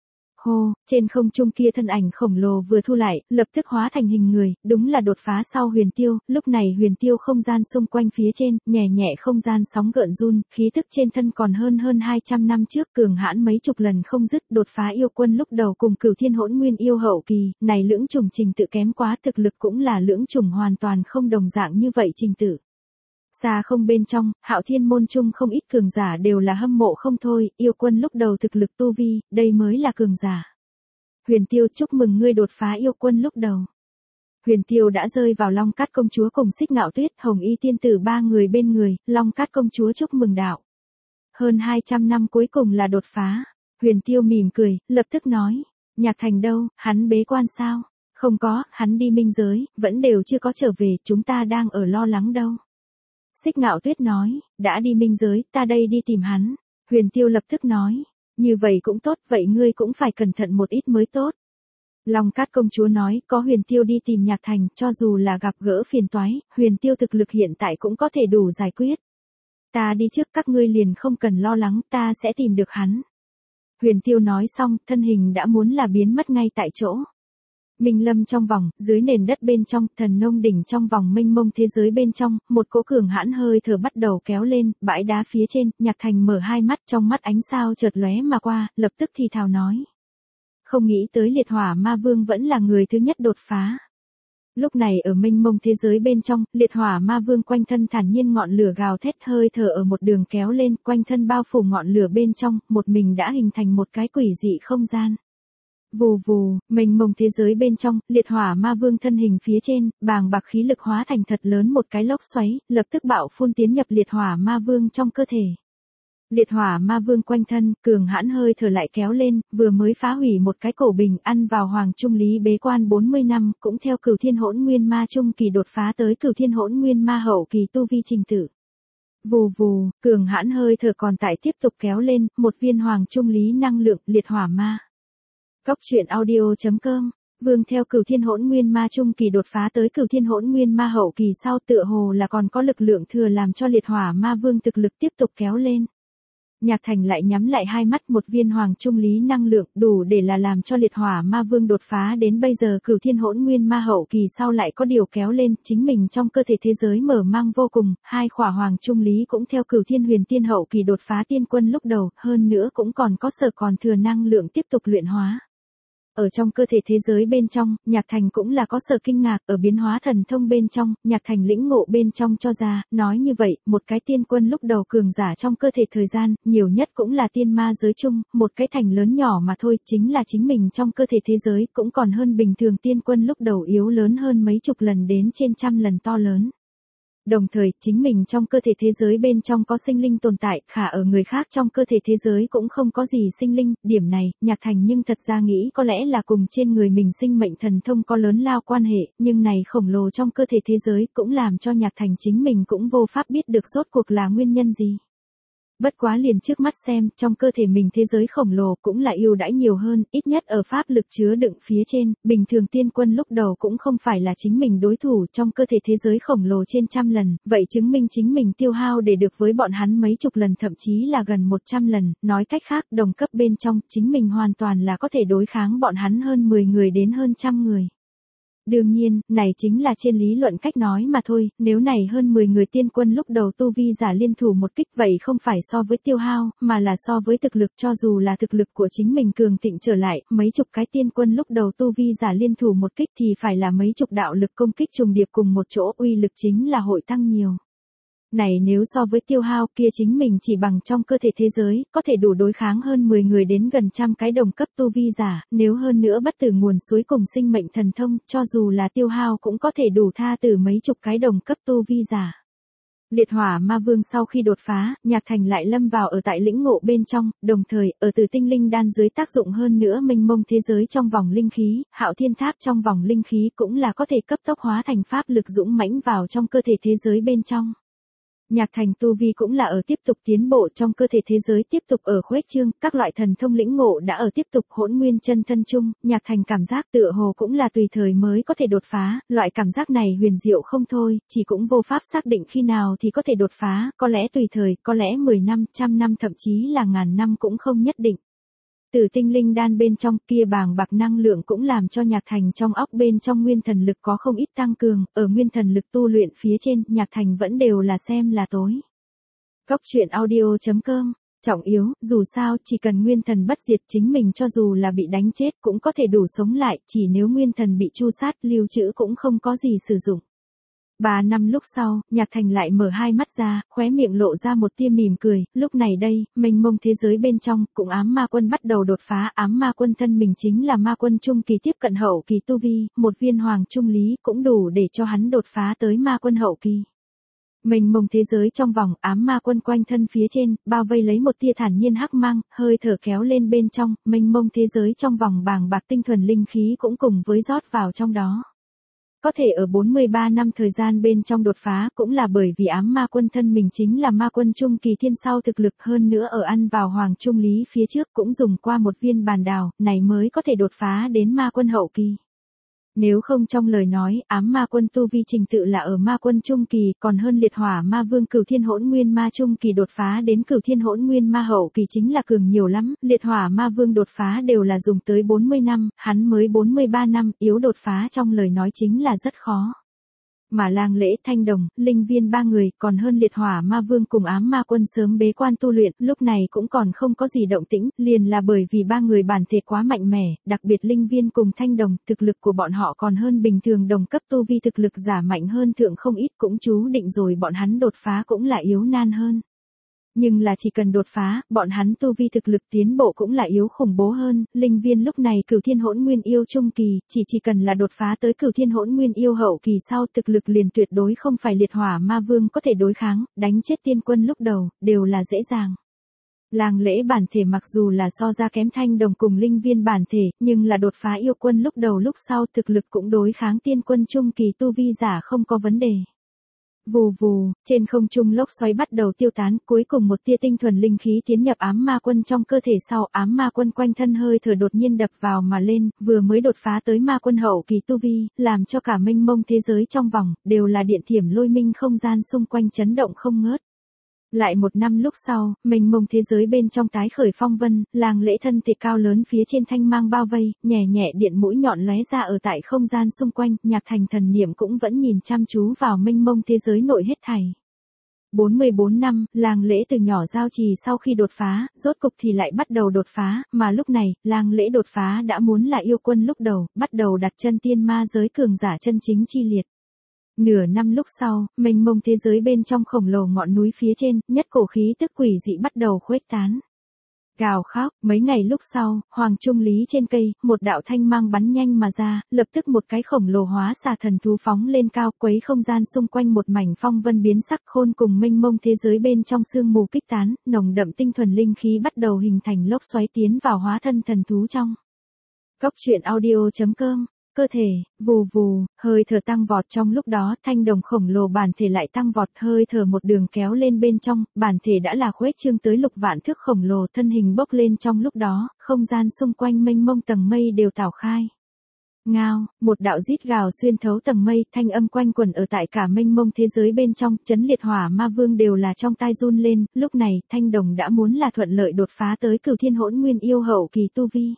Hô, trên không trung kia thân ảnh khổng lồ vừa thu lại, lập tức hóa thành hình người, đúng là đột phá sau Huyền Tiêu, lúc này Huyền Tiêu không gian xung quanh phía trên, nhẹ nhẹ không gian sóng gợn run, khí tức trên thân còn hơn hơn hai trăm năm trước, cường hãn mấy chục lần không dứt, đột phá yêu quân lúc đầu cùng Cửu Thiên Hỗn Nguyên yêu hậu kỳ, này lưỡng chủng trình tự kém quá, thực lực cũng là lưỡng chủng hoàn toàn không đồng dạng như vậy trình tự. Xa không bên trong, Hạo Thiên môn trung không ít cường giả đều là hâm mộ không thôi, yêu quân lúc đầu thực lực tu vi, đây mới là cường giả. Huyền Tiêu, chúc mừng ngươi đột phá yêu quân lúc đầu. Huyền Tiêu đã rơi vào Long Cát công chúa cùng Xích Ngạo Tuyết, Hồng Y tiên tử ba người bên người, Long Cát công chúa chúc mừng đạo. Hơn hai trăm năm cuối cùng là đột phá. Huyền Tiêu mỉm cười, lập tức nói, Nhạc Thành đâu, hắn bế quan sao? Không có, hắn đi minh giới, vẫn đều chưa có trở về, chúng ta đang ở lo lắng đâu. Xích Ngạo Tuyết nói, đã đi minh giới, ta đây đi tìm hắn. Huyền Tiêu lập tức nói, như vậy cũng tốt, vậy ngươi cũng phải cẩn thận một ít mới tốt. Long Cát công chúa nói, có Huyền Tiêu đi tìm Nhạc Thành, cho dù là gặp gỡ phiền toái, Huyền Tiêu thực lực hiện tại cũng có thể đủ giải quyết. Ta đi trước, các ngươi liền không cần lo lắng, ta sẽ tìm được hắn. Huyền Tiêu nói xong, thân hình đã muốn là biến mất ngay tại chỗ. Minh Lâm trong vòng, dưới nền đất bên trong, Thần Nông đỉnh trong vòng mênh mông thế giới bên trong, một cỗ cường hãn hơi thở bắt đầu kéo lên, bãi đá phía trên, Nhạc Thành mở hai mắt, trong mắt ánh sao chợt lóe mà qua, lập tức thì thào nói. Không nghĩ tới Liệt Hỏa Ma Vương vẫn là người thứ nhất đột phá. Lúc này ở mênh mông thế giới bên trong, Liệt Hỏa Ma Vương quanh thân thản nhiên ngọn lửa gào thét, hơi thở ở một đường kéo lên, quanh thân bao phủ ngọn lửa bên trong, một mình đã hình thành một cái quỷ dị không gian. Vù vù, mênh mông thế giới bên trong, Liệt Hỏa Ma Vương thân hình phía trên, bàng bạc khí lực hóa thành thật lớn một cái lốc xoáy, lập tức bạo phun tiến nhập Liệt Hỏa Ma Vương trong cơ thể. Liệt Hỏa Ma Vương quanh thân, cường hãn hơi thở lại kéo lên, vừa mới phá hủy một cái cổ bình, ăn vào Hoàng Trung Lý bế quan bốn mươi năm, cũng theo Cửu Thiên Hỗn Nguyên Ma trung kỳ đột phá tới Cửu Thiên Hỗn Nguyên Ma hậu kỳ tu vi trình tự. Vù vù, cường hãn hơi thở còn tại tiếp tục kéo lên, một viên Hoàng Trung Lý năng lượng, Liệt Hỏa Ma. Cốc Truyện Audio chấm com Vương theo Cửu Thiên Hỗn Nguyên Ma trung kỳ đột phá tới Cửu Thiên Hỗn Nguyên Ma hậu kỳ sau tựa hồ là còn có lực lượng thừa làm cho Liệt Hỏa Ma Vương thực lực tiếp tục kéo lên. Nhạc Thành lại nhắm lại hai mắt, một viên hoàng trung lý năng lượng đủ để là làm cho Liệt Hỏa Ma Vương đột phá đến bây giờ Cửu Thiên Hỗn Nguyên Ma hậu kỳ sau lại có điều kéo lên, chính mình trong cơ thể thế giới mở mang vô cùng, hai khỏa hoàng trung lý cũng theo Cửu Thiên Huyền Tiên hậu kỳ đột phá tiên quân lúc đầu, hơn nữa cũng còn có sở còn thừa năng lượng tiếp tục luyện hóa. Ở trong cơ thể thế giới bên trong, Nhạc Thành cũng là có sở kinh ngạc, ở biến hóa thần thông bên trong, Nhạc Thành lĩnh ngộ bên trong cho ra, nói như vậy, một cái tiên quân lúc đầu cường giả trong cơ thể thời gian, nhiều nhất cũng là tiên ma giới chung, một cái thành lớn nhỏ mà thôi, chính là chính mình trong cơ thể thế giới, cũng còn hơn bình thường tiên quân lúc đầu yếu lớn hơn mấy chục lần đến trên trăm lần to lớn. Đồng thời, chính mình trong cơ thể thế giới bên trong có sinh linh tồn tại, khả ở người khác trong cơ thể thế giới cũng không có gì sinh linh, điểm này, Nhạc Thành nhưng thật ra nghĩ có lẽ là cùng trên người mình sinh mệnh thần thông có lớn lao quan hệ, nhưng này khổng lồ trong cơ thể thế giới cũng làm cho Nhạc Thành chính mình cũng vô pháp biết được rốt cuộc là nguyên nhân gì. Bất quá liền trước mắt xem, trong cơ thể mình thế giới khổng lồ cũng là ưu đãi nhiều hơn, ít nhất ở pháp lực chứa đựng phía trên, bình thường tiên quân lúc đầu cũng không phải là chính mình đối thủ trong cơ thể thế giới khổng lồ trên trăm lần, vậy chứng minh chính mình tiêu hao để được với bọn hắn mấy chục lần thậm chí là gần một trăm lần, nói cách khác đồng cấp bên trong, chính mình hoàn toàn là có thể đối kháng bọn hắn hơn mười người đến hơn trăm người. Đương nhiên, này chính là trên lý luận cách nói mà thôi, nếu này hơn mười người tiên quân lúc đầu tu vi giả liên thủ một kích vậy không phải so với tiêu hao, mà là so với thực lực, cho dù là thực lực của chính mình cường thịnh trở lại, mấy chục cái tiên quân lúc đầu tu vi giả liên thủ một kích thì phải là mấy chục đạo lực công kích trùng điệp cùng một chỗ, uy lực chính là hội tăng nhiều. Này nếu so với tiêu hao kia chính mình chỉ bằng trong cơ thể thế giới, có thể đủ đối kháng hơn mười người đến gần trăm cái đồng cấp tu vi giả, nếu hơn nữa bất tử nguồn suối cùng sinh mệnh thần thông, cho dù là tiêu hao cũng có thể đủ tha từ mấy chục cái đồng cấp tu vi giả. Liệt Hỏa Ma Vương sau khi đột phá, Nhạc Thành lại lâm vào ở tại lĩnh ngộ bên trong, đồng thời, ở từ tinh linh đan dưới tác dụng hơn nữa mênh mông thế giới trong vòng linh khí, Hạo Thiên Tháp trong vòng linh khí cũng là có thể cấp tốc hóa thành pháp lực dũng mãnh vào trong cơ thể thế giới bên trong. Nhạc Thành tu vi cũng là ở tiếp tục tiến bộ trong cơ thể thế giới tiếp tục ở khuếch trương, các loại thần thông lĩnh ngộ đã ở tiếp tục hỗn nguyên chân thân chung, Nhạc Thành cảm giác tựa hồ cũng là tùy thời mới có thể đột phá, loại cảm giác này huyền diệu không thôi, chỉ cũng vô pháp xác định khi nào thì có thể đột phá, có lẽ tùy thời, có lẽ mười năm, trăm năm thậm chí là ngàn năm cũng không nhất định. Từ tinh linh đan bên trong kia bàng bạc năng lượng cũng làm cho Nhạc Thành trong óc bên trong nguyên thần lực có không ít tăng cường, ở nguyên thần lực tu luyện phía trên, Nhạc Thành vẫn đều là xem là tối. Góc truyện audio chấm com, trọng yếu, dù sao, chỉ cần nguyên thần bất diệt chính mình cho dù là bị đánh chết cũng có thể đủ sống lại, chỉ nếu nguyên thần bị tru sát lưu trữ cũng không có gì sử dụng. Ba năm lúc sau, Nhạc Thành lại mở hai mắt ra, khóe miệng lộ ra một tia mỉm cười, lúc này đây, mênh mông thế giới bên trong, cũng ám ma quân bắt đầu đột phá, ám ma quân thân mình chính là ma quân trung kỳ tiếp cận hậu kỳ tu vi, một viên hoàng trung lý cũng đủ để cho hắn đột phá tới ma quân hậu kỳ. Mênh mông thế giới trong vòng, ám ma quân quanh thân phía trên, bao vây lấy một tia thản nhiên hắc mang, hơi thở kéo lên bên trong, mênh mông thế giới trong vòng bàng bạc tinh thuần linh khí cũng cùng với rót vào trong đó. Có thể ở bốn mươi ba năm thời gian bên trong đột phá cũng là bởi vì ám ma quân thân mình chính là ma quân trung kỳ thiên sau thực lực hơn nữa ở ăn vào hoàng trung lý phía trước cũng dùng qua một viên bàn đào, này mới có thể đột phá đến ma quân hậu kỳ. Nếu không trong lời nói, ám ma quân tu vi trình tự là ở ma quân trung kỳ, còn hơn Liệt Hỏa Ma Vương Cửu Thiên Hỗn Nguyên Ma trung kỳ đột phá đến Cửu Thiên Hỗn Nguyên Ma hậu kỳ chính là cường nhiều lắm, Liệt Hỏa Ma Vương đột phá đều là dùng tới bốn mươi năm, hắn mới bốn mươi ba năm, yếu đột phá trong lời nói chính là rất khó. Mà Lang Lễ, Thanh Đồng, Linh Viên ba người, còn hơn Liệt Hỏa Ma Vương cùng ám ma quân sớm bế quan tu luyện, lúc này cũng còn không có gì động tĩnh, liền là bởi vì ba người bản thể quá mạnh mẽ, đặc biệt Linh Viên cùng Thanh Đồng, thực lực của bọn họ còn hơn bình thường đồng cấp tu vi thực lực giả mạnh hơn thượng không ít, cũng chú định rồi bọn hắn đột phá cũng là yếu nan hơn. Nhưng là chỉ cần đột phá, bọn hắn tu vi thực lực tiến bộ cũng là yếu khủng bố hơn, Linh Viên lúc này Cửu Thiên Hỗn Nguyên Yêu trung kỳ, chỉ chỉ cần là đột phá tới Cửu Thiên Hỗn Nguyên Yêu hậu kỳ sau thực lực liền tuyệt đối không phải Liệt Hỏa Ma Vương có thể đối kháng, đánh chết tiên quân lúc đầu, đều là dễ dàng. Lang Lễ bản thể mặc dù là so ra kém Thanh Đồng cùng Linh Viên bản thể, nhưng là đột phá yêu quân lúc đầu lúc sau thực lực cũng đối kháng tiên quân trung kỳ tu vi giả không có vấn đề. Vù vù, trên không trung lốc xoáy bắt đầu tiêu tán, cuối cùng một tia tinh thuần linh khí tiến nhập ám ma quân trong cơ thể sau, ám ma quân quanh thân hơi thở đột nhiên đập vào mà lên, vừa mới đột phá tới ma quân hậu kỳ tu vi, làm cho cả mênh mông thế giới trong vòng, đều là điện thiểm lôi minh không gian xung quanh chấn động không ngớt. Lại một năm lúc sau, mênh mông thế giới bên trong tái khởi phong vân, làng lễ thân thể cao lớn phía trên thanh mang bao vây, nhẹ nhẹ điện mũi nhọn lóe ra ở tại không gian xung quanh, Nhạc Thành thần niệm cũng vẫn nhìn chăm chú vào mênh mông thế giới nội hết thảy. bốn mươi bốn năm, làng lễ từ nhỏ giao trì sau khi đột phá, rốt cục thì lại bắt đầu đột phá, mà lúc này, làng lễ đột phá đã muốn là yêu quân lúc đầu, bắt đầu đặt chân tiên ma giới cường giả chân chính chi liệt. Nửa năm lúc sau, mênh mông thế giới bên trong khổng lồ ngọn núi phía trên, nhất cổ khí tức quỷ dị bắt đầu khuếch tán. Gào khóc, mấy ngày lúc sau, Hoàng Trung Lý trên cây, một đạo thanh mang bắn nhanh mà ra, lập tức một cái khổng lồ hóa xà thần thú phóng lên cao, quấy không gian xung quanh một mảnh phong vân biến sắc khôn cùng mênh mông thế giới bên trong sương mù kích tán, nồng đậm tinh thuần linh khí bắt đầu hình thành lốc xoáy tiến vào hóa thân thần thú trong. Góc truyện audio chấm com Cơ thể, vù vù, hơi thở tăng vọt trong lúc đó, thanh đồng khổng lồ bản thể lại tăng vọt, hơi thở một đường kéo lên bên trong, bản thể đã là khuếch trương tới lục vạn thước khổng lồ, thân hình bốc lên trong lúc đó, không gian xung quanh mênh mông tầng mây đều tảo khai. Ngao, một đạo rít gào xuyên thấu tầng mây, thanh âm quanh quẩn ở tại cả mênh mông thế giới bên trong, chấn liệt hỏa ma vương đều là trong tai run lên, lúc này, thanh đồng đã muốn là thuận lợi đột phá tới cửu thiên hỗn nguyên yêu hậu kỳ tu vi.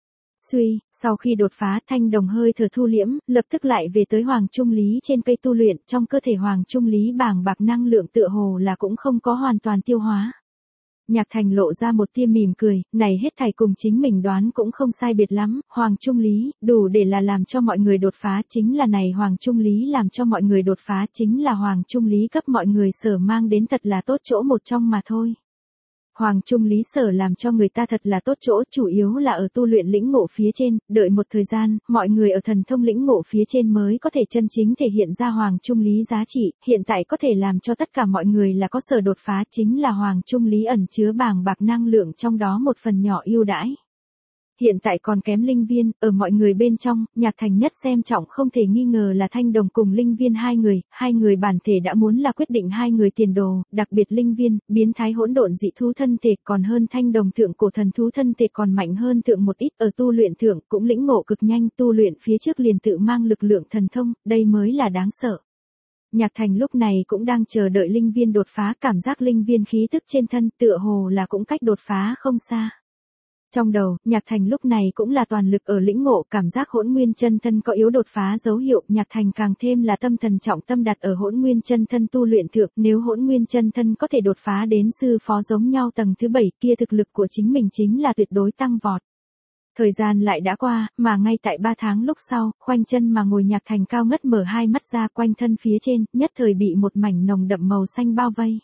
Suy, sau khi đột phá thanh đồng hơi thở thu liễm, lập tức lại về tới Hoàng Trung Lý trên cây tu luyện, trong cơ thể Hoàng Trung Lý bàng bạc năng lượng tựa hồ là cũng không có hoàn toàn tiêu hóa. Nhạc Thành lộ ra một tia mỉm cười, này hết thảy cùng chính mình đoán cũng không sai biệt lắm, Hoàng Trung Lý, đủ để là làm cho mọi người đột phá, chính là này Hoàng Trung Lý làm cho mọi người đột phá, chính là Hoàng Trung Lý cấp mọi người sở mang đến thật là tốt chỗ một trong mà thôi. Hoàng Trung Lý sở làm cho người ta thật là tốt chỗ, chủ yếu là ở tu luyện lĩnh ngộ phía trên, đợi một thời gian, mọi người ở thần thông lĩnh ngộ phía trên mới có thể chân chính thể hiện ra Hoàng Trung Lý giá trị, hiện tại có thể làm cho tất cả mọi người là có sở đột phá chính là Hoàng Trung Lý ẩn chứa bàng bạc năng lượng trong đó một phần nhỏ ưu đãi. Hiện tại còn kém linh viên, ở mọi người bên trong, Nhạc Thành nhất xem trọng không thể nghi ngờ là thanh đồng cùng linh viên hai người, hai người bản thể đã muốn là quyết định hai người tiền đồ, đặc biệt linh viên, biến thái hỗn độn dị thú thân thể còn hơn thanh đồng thượng cổ thần thú thân thể còn mạnh hơn thượng một ít ở tu luyện thượng cũng lĩnh ngộ cực nhanh tu luyện phía trước liền tự mang lực lượng thần thông, đây mới là đáng sợ. Nhạc Thành lúc này cũng đang chờ đợi linh viên đột phá cảm giác linh viên khí tức trên thân tựa hồ là cũng cách đột phá không xa. Trong đầu, Nhạc Thành lúc này cũng là toàn lực ở lĩnh ngộ cảm giác hỗn nguyên chân thân có yếu đột phá dấu hiệu, Nhạc Thành càng thêm là tâm thần trọng tâm đặt ở hỗn nguyên chân thân tu luyện thượng, nếu hỗn nguyên chân thân có thể đột phá đến sư phó giống nhau tầng thứ bảy kia thực lực của chính mình chính là tuyệt đối tăng vọt. Thời gian lại đã qua, mà ngay tại ba tháng lúc sau, khoanh chân mà ngồi Nhạc Thành cao ngất mở hai mắt ra quanh thân phía trên, nhất thời bị một mảnh nồng đậm màu xanh bao vây.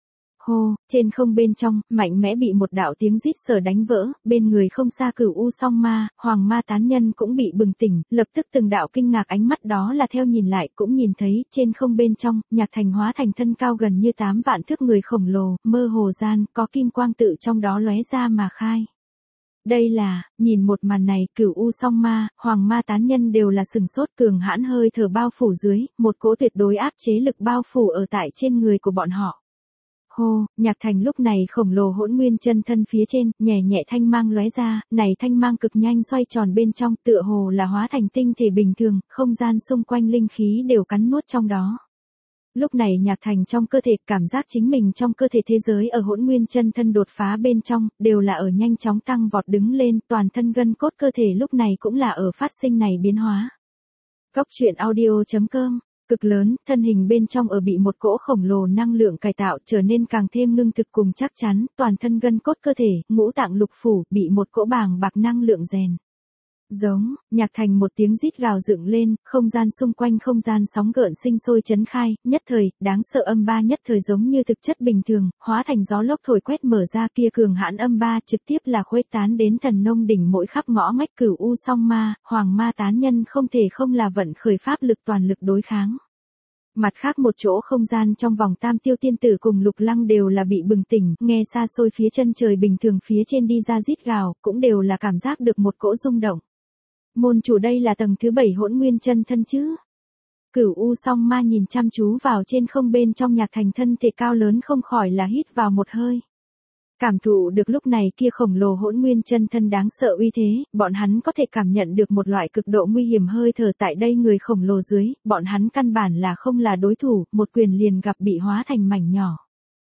Hô, trên không bên trong, mạnh mẽ bị một đạo tiếng rít sở đánh vỡ, bên người không xa Cửu U song ma, Hoàng Ma tán nhân cũng bị bừng tỉnh, lập tức từng đạo kinh ngạc ánh mắt đó là theo nhìn lại cũng nhìn thấy, trên không bên trong, Nhạc Thành hóa thành thân cao gần như tám vạn thước người khổng lồ, mơ hồ gian, có kim quang tự trong đó lóe ra mà khai. Đây là, nhìn một màn này, Cửu U song ma, Hoàng Ma tán nhân đều là sừng sốt cường hãn hơi thở bao phủ dưới, một cỗ tuyệt đối áp chế lực bao phủ ở tại trên người của bọn họ. Hô, Nhạc Thành lúc này khổng lồ hỗn nguyên chân thân phía trên, nhẹ nhẹ thanh mang lóe ra, này thanh mang cực nhanh xoay tròn bên trong, tựa hồ là hóa thành tinh thể bình thường, không gian xung quanh linh khí đều cắn nuốt trong đó. Lúc này Nhạc Thành trong cơ thể, cảm giác chính mình trong cơ thể thế giới ở hỗn nguyên chân thân đột phá bên trong, đều là ở nhanh chóng tăng vọt đứng lên, toàn thân gân cốt cơ thể lúc này cũng là ở phát sinh này biến hóa. Góc truyện audio chấm com Cực lớn, thân hình bên trong ở bị một cỗ khổng lồ năng lượng cải tạo trở nên càng thêm ngưng thực cùng chắc chắn, toàn thân gân cốt cơ thể, ngũ tạng lục phủ, bị một cỗ bàng bạc năng lượng rèn. Giống, Nhạc Thành một tiếng rít gào dựng lên, không gian xung quanh không gian sóng gợn sinh sôi chấn khai, nhất thời, đáng sợ âm ba nhất thời giống như thực chất bình thường, hóa thành gió lốc thổi quét mở ra kia cường hãn âm ba trực tiếp là khuếch tán đến thần nông đỉnh mỗi khắp ngõ ngách Cửu U song ma, Hoàng Ma tán nhân không thể không là vận khởi pháp lực toàn lực đối kháng. Mặt khác một chỗ không gian trong vòng Tam Tiêu tiên tử cùng Lục Lăng đều là bị bừng tỉnh, nghe xa xôi phía chân trời bình thường phía trên đi ra rít gào, cũng đều là cảm giác được một cỗ rung động. Môn chủ đây là tầng thứ bảy hỗn nguyên chân thân chứ? Cửu U song ma nhìn chăm chú vào trên không bên trong Nhạc Thành thân thể cao lớn không khỏi là hít vào một hơi. Cảm thụ được lúc này kia khổng lồ hỗn nguyên chân thân đáng sợ uy thế, bọn hắn có thể cảm nhận được một loại cực độ nguy hiểm hơi thở tại đây người khổng lồ dưới, bọn hắn căn bản là không là đối thủ, một quyền liền gặp bị hóa thành mảnh nhỏ.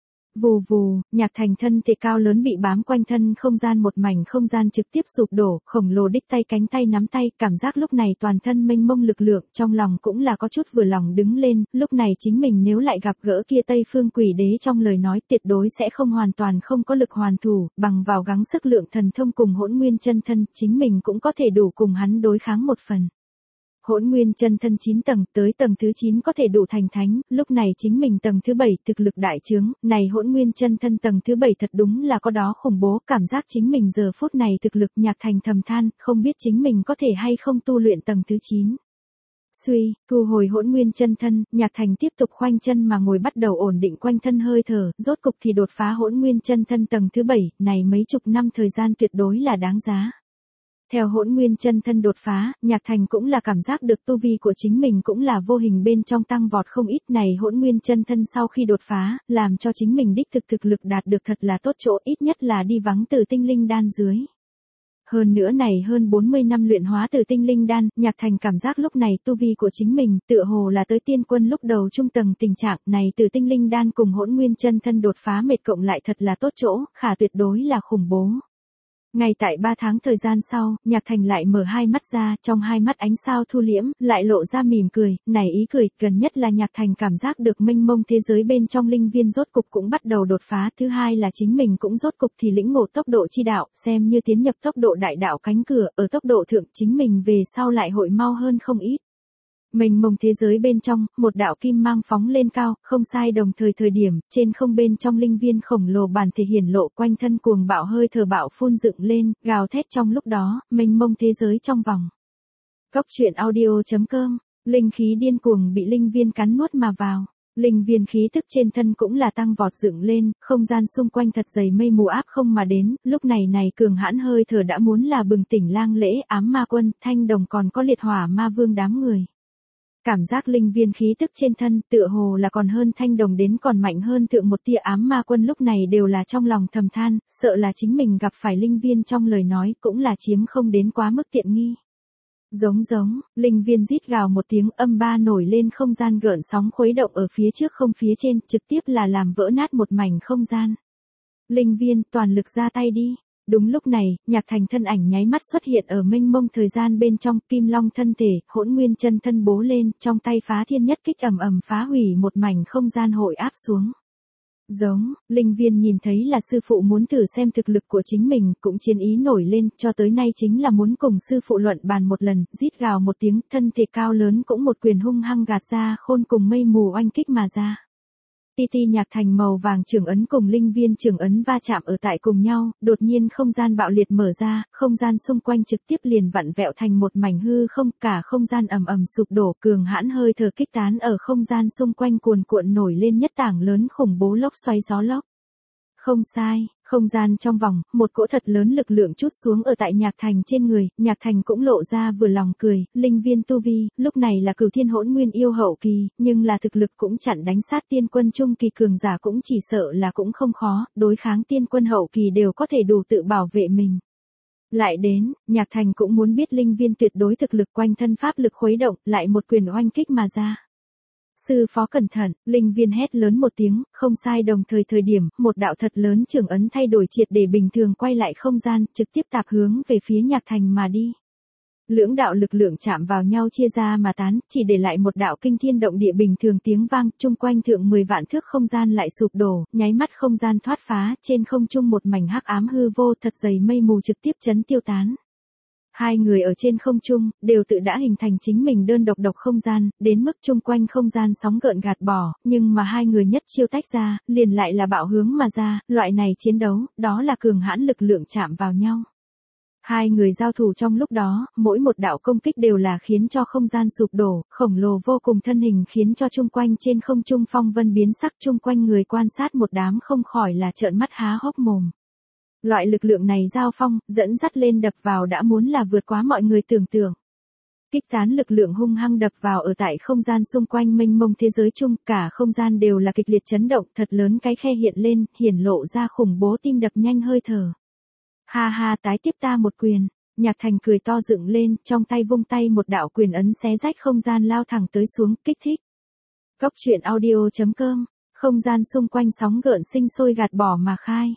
Vù vù, Nhạc Thành thân thể cao lớn bị bám quanh thân không gian một mảnh không gian trực tiếp sụp đổ, khổng lồ đích tay cánh tay nắm tay, cảm giác lúc này toàn thân mênh mông lực lượng, trong lòng cũng là có chút vừa lòng đứng lên, lúc này chính mình nếu lại gặp gỡ kia Tây Phương Quỷ Đế trong lời nói tuyệt đối sẽ không hoàn toàn không có lực hoàn thủ, bằng vào gắng sức lượng thần thông cùng hỗn nguyên chân thân, chính mình cũng có thể đủ cùng hắn đối kháng một phần. Hỗn nguyên chân thân chín tầng, tới tầng thứ chín có thể đủ thành thánh, lúc này chính mình tầng thứ bảy thực lực đại trướng, này hỗn nguyên chân thân tầng thứ bảy thật đúng là có đó khủng bố, cảm giác chính mình giờ phút này thực lực Nhạc Thành thầm than, không biết chính mình có thể hay không tu luyện tầng thứ chín. Suy, thu hồi hỗn nguyên chân thân, Nhạc Thành tiếp tục khoanh chân mà ngồi bắt đầu ổn định quanh thân hơi thở, rốt cục thì đột phá hỗn nguyên chân thân tầng thứ bảy, này mấy chục năm thời gian tuyệt đối là đáng giá. Theo hỗn nguyên chân thân đột phá, Nhạc Thành cũng là cảm giác được tu vi của chính mình cũng là vô hình bên trong tăng vọt không ít này hỗn nguyên chân thân sau khi đột phá, làm cho chính mình đích thực thực lực đạt được thật là tốt chỗ ít nhất là đi vắng từ tinh linh đan dưới. Hơn nữa này hơn bốn mươi năm luyện hóa từ tinh linh đan, Nhạc Thành cảm giác lúc này tu vi của chính mình tựa hồ là tới tiên quân lúc đầu trung tầng tình trạng này từ tinh linh đan cùng hỗn nguyên chân thân đột phá mệt cộng lại thật là tốt chỗ, khả tuyệt đối là khủng bố. Ngay tại ba tháng thời gian sau, Nhạc Thành lại mở hai mắt ra, trong hai mắt ánh sao thu liễm, lại lộ ra mỉm cười, này ý cười, gần nhất là Nhạc Thành cảm giác được mênh mông thế giới bên trong linh viên rốt cục cũng bắt đầu đột phá, thứ hai là chính mình cũng rốt cục thì lĩnh ngộ tốc độ chi đạo, xem như tiến nhập tốc độ đại đạo cánh cửa, ở tốc độ thượng chính mình về sau lại hội mau hơn không ít. Mênh mông thế giới bên trong, một đạo kim mang phóng lên cao, không sai đồng thời thời điểm, trên không bên trong linh viên khổng lồ bản thể hiển lộ quanh thân cuồng bạo hơi thở bạo phun dựng lên, gào thét trong lúc đó, mênh mông thế giới trong vòng. Cốc truyện audio chấm com, linh khí điên cuồng bị linh viên cắn nuốt mà vào. Linh viên khí tức trên thân cũng là tăng vọt dựng lên, không gian xung quanh thật dày mây mù áp không mà đến, lúc này này cường hãn hơi thở đã muốn là bừng tỉnh lang lễ, ám ma quân, thanh đồng còn có liệt hỏa ma vương đám người. Cảm giác linh viên khí tức trên thân tựa hồ là còn hơn thanh đồng đến còn mạnh hơn thượng một tia ám ma quân lúc này đều là trong lòng thầm than, sợ là chính mình gặp phải linh viên trong lời nói cũng là chiếm không đến quá mức tiện nghi. Giống giống, linh viên rít gào một tiếng âm ba nổi lên không gian gợn sóng khuấy động ở phía trước không phía trên, trực tiếp là làm vỡ nát một mảnh không gian. Linh viên, toàn lực ra tay đi. Đúng lúc này, Nhạc Thành thân ảnh nháy mắt xuất hiện ở mênh mông thời gian bên trong, kim long thân thể, hỗn nguyên chân thân bố lên, trong tay phá thiên nhất kích ầm ầm phá hủy một mảnh không gian hội áp xuống. Giống, linh viên nhìn thấy là sư phụ muốn thử xem thực lực của chính mình, cũng chiến ý nổi lên, cho tới nay chính là muốn cùng sư phụ luận bàn một lần, rít gào một tiếng, thân thể cao lớn cũng một quyền hung hăng gạt ra, khôn cùng mây mù oanh kích mà ra. Ti ti Nhạc Thành màu vàng trưởng ấn cùng linh viên trưởng ấn va chạm ở tại cùng nhau, đột nhiên không gian bạo liệt mở ra, không gian xung quanh trực tiếp liền vặn vẹo thành một mảnh hư không, cả không gian ầm ầm sụp đổ, cường hãn hơi thở kích tán ở không gian xung quanh cuồn cuộn nổi lên nhất tảng lớn khủng bố lốc xoáy gió lốc. Không sai, không gian trong vòng, một cỗ thật lớn lực lượng trút xuống ở tại Nhạc Thành trên người, Nhạc Thành cũng lộ ra vừa lòng cười, linh viên tu vi, lúc này là cửu thiên hỗn nguyên yêu hậu kỳ, nhưng là thực lực cũng chặn đánh sát tiên quân trung kỳ cường giả cũng chỉ sợ là cũng không khó, đối kháng tiên quân hậu kỳ đều có thể đủ tự bảo vệ mình. Lại đến, Nhạc Thành cũng muốn biết linh viên tuyệt đối thực lực quanh thân pháp lực khuấy động, lại một quyền oanh kích mà ra. Sư phó cẩn thận, linh viên hét lớn một tiếng, không sai đồng thời thời điểm, một đạo thật lớn trưởng ấn thay đổi triệt để bình thường quay lại không gian, trực tiếp tạp hướng về phía Nhạc Thành mà đi. Lưỡng đạo lực lượng chạm vào nhau chia ra mà tán, chỉ để lại một đạo kinh thiên động địa bình thường tiếng vang, chung quanh thượng mười vạn thước không gian lại sụp đổ, nháy mắt không gian thoát phá, trên không trung một mảnh hắc ám hư vô thật dày mây mù trực tiếp chấn tiêu tán. Hai người ở trên không trung, đều tự đã hình thành chính mình đơn độc độc không gian, đến mức chung quanh không gian sóng gợn gạt bỏ, nhưng mà hai người nhất chiêu tách ra, liền lại là bạo hướng mà ra, loại này chiến đấu, đó là cường hãn lực lượng chạm vào nhau. Hai người giao thủ trong lúc đó, mỗi một đạo công kích đều là khiến cho không gian sụp đổ, khổng lồ vô cùng thân hình khiến cho chung quanh trên không trung phong vân biến sắc, chung quanh người quan sát một đám không khỏi là trợn mắt há hốc mồm. Loại lực lượng này giao phong, dẫn dắt lên đập vào đã muốn là vượt quá mọi người tưởng tượng. Kích tán lực lượng hung hăng đập vào ở tại không gian xung quanh mênh mông thế giới chung, cả không gian đều là kịch liệt chấn động, thật lớn cái khe hiện lên, hiển lộ ra khủng bố tim đập nhanh hơi thở. Ha ha, tái tiếp ta một quyền. Nhạc Thành cười to dựng lên, trong tay vung tay một đạo quyền ấn xé rách không gian lao thẳng tới xuống, kích thích. Cốc truyện audio chấm com, không gian xung quanh sóng gợn sinh sôi gạt bỏ mà khai.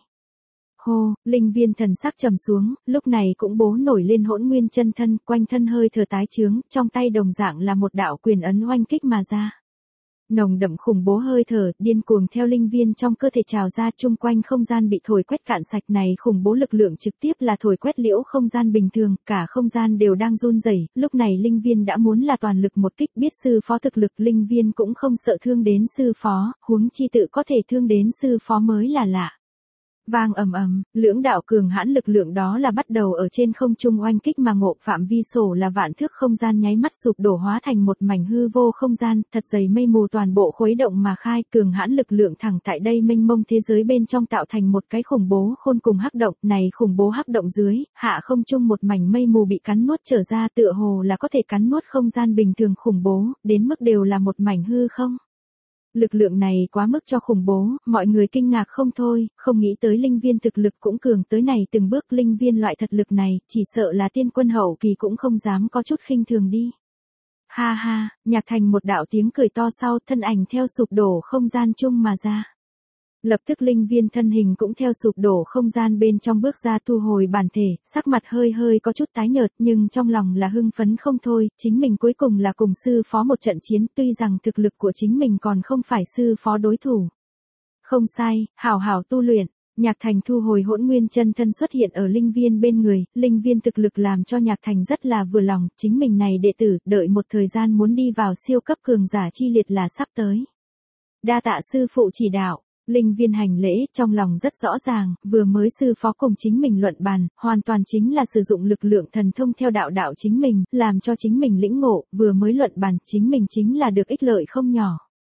Hô, linh viên thần sắc trầm xuống, lúc này cũng bố nổi lên hỗn nguyên chân thân, quanh thân hơi thở tái chướng, trong tay đồng dạng là một đạo quyền ấn oanh kích mà ra. Nồng đậm khủng bố hơi thở, điên cuồng theo linh viên trong cơ thể trào ra, chung quanh không gian bị thổi quét cạn sạch, này khủng bố lực lượng trực tiếp là thổi quét liễu không gian bình thường, cả không gian đều đang run rẩy. Lúc này linh viên đã muốn là toàn lực một kích, biết sư phó thực lực, linh viên cũng không sợ thương đến sư phó, huống chi tự có thể thương đến sư phó mới là lạ. Vang ầm ầm, lưỡng đạo cường hãn lực lượng đó là bắt đầu ở trên không trung oanh kích mà ngộ, phạm vi sổ là vạn thước không gian nháy mắt sụp đổ hóa thành một mảnh hư vô không gian, thật dày mây mù toàn bộ khuấy động mà khai, cường hãn lực lượng thẳng tại đây mênh mông thế giới bên trong tạo thành một cái khủng bố khôn cùng hắc động, này khủng bố hắc động dưới, hạ không trung một mảnh mây mù bị cắn nuốt trở ra, tựa hồ là có thể cắn nuốt không gian bình thường khủng bố, đến mức đều là một mảnh hư không. Lực lượng này quá mức cho khủng bố, mọi người kinh ngạc không thôi, không nghĩ tới linh viên thực lực cũng cường tới này từng bước, linh viên loại thật lực này, chỉ sợ là tiên quân hậu kỳ cũng không dám có chút khinh thường đi. Ha ha, Nhạc Thành một đạo tiếng cười to sau, thân ảnh theo sụp đổ không gian chung mà ra. Lập tức linh viên thân hình cũng theo sụp đổ không gian bên trong bước ra, thu hồi bản thể, sắc mặt hơi hơi có chút tái nhợt, nhưng trong lòng là hưng phấn không thôi, chính mình cuối cùng là cùng sư phó một trận chiến, tuy rằng thực lực của chính mình còn không phải sư phó đối thủ. Không sai, hảo hảo tu luyện. Nhạc Thành thu hồi hỗn nguyên chân thân xuất hiện ở linh viên bên người, linh viên thực lực làm cho Nhạc Thành rất là vừa lòng, chính mình này đệ tử, đợi một thời gian muốn đi vào siêu cấp cường giả chi liệt là sắp tới. Đa tạ sư phụ chỉ đạo. Linh viên hành lễ, trong lòng rất rõ ràng, vừa mới sư phó cùng chính mình luận bàn, hoàn toàn chính là sử dụng lực lượng thần thông theo đạo đạo chính mình, làm cho chính mình lĩnh ngộ, vừa mới luận bàn, chính mình chính là được ích lợi không nhỏ.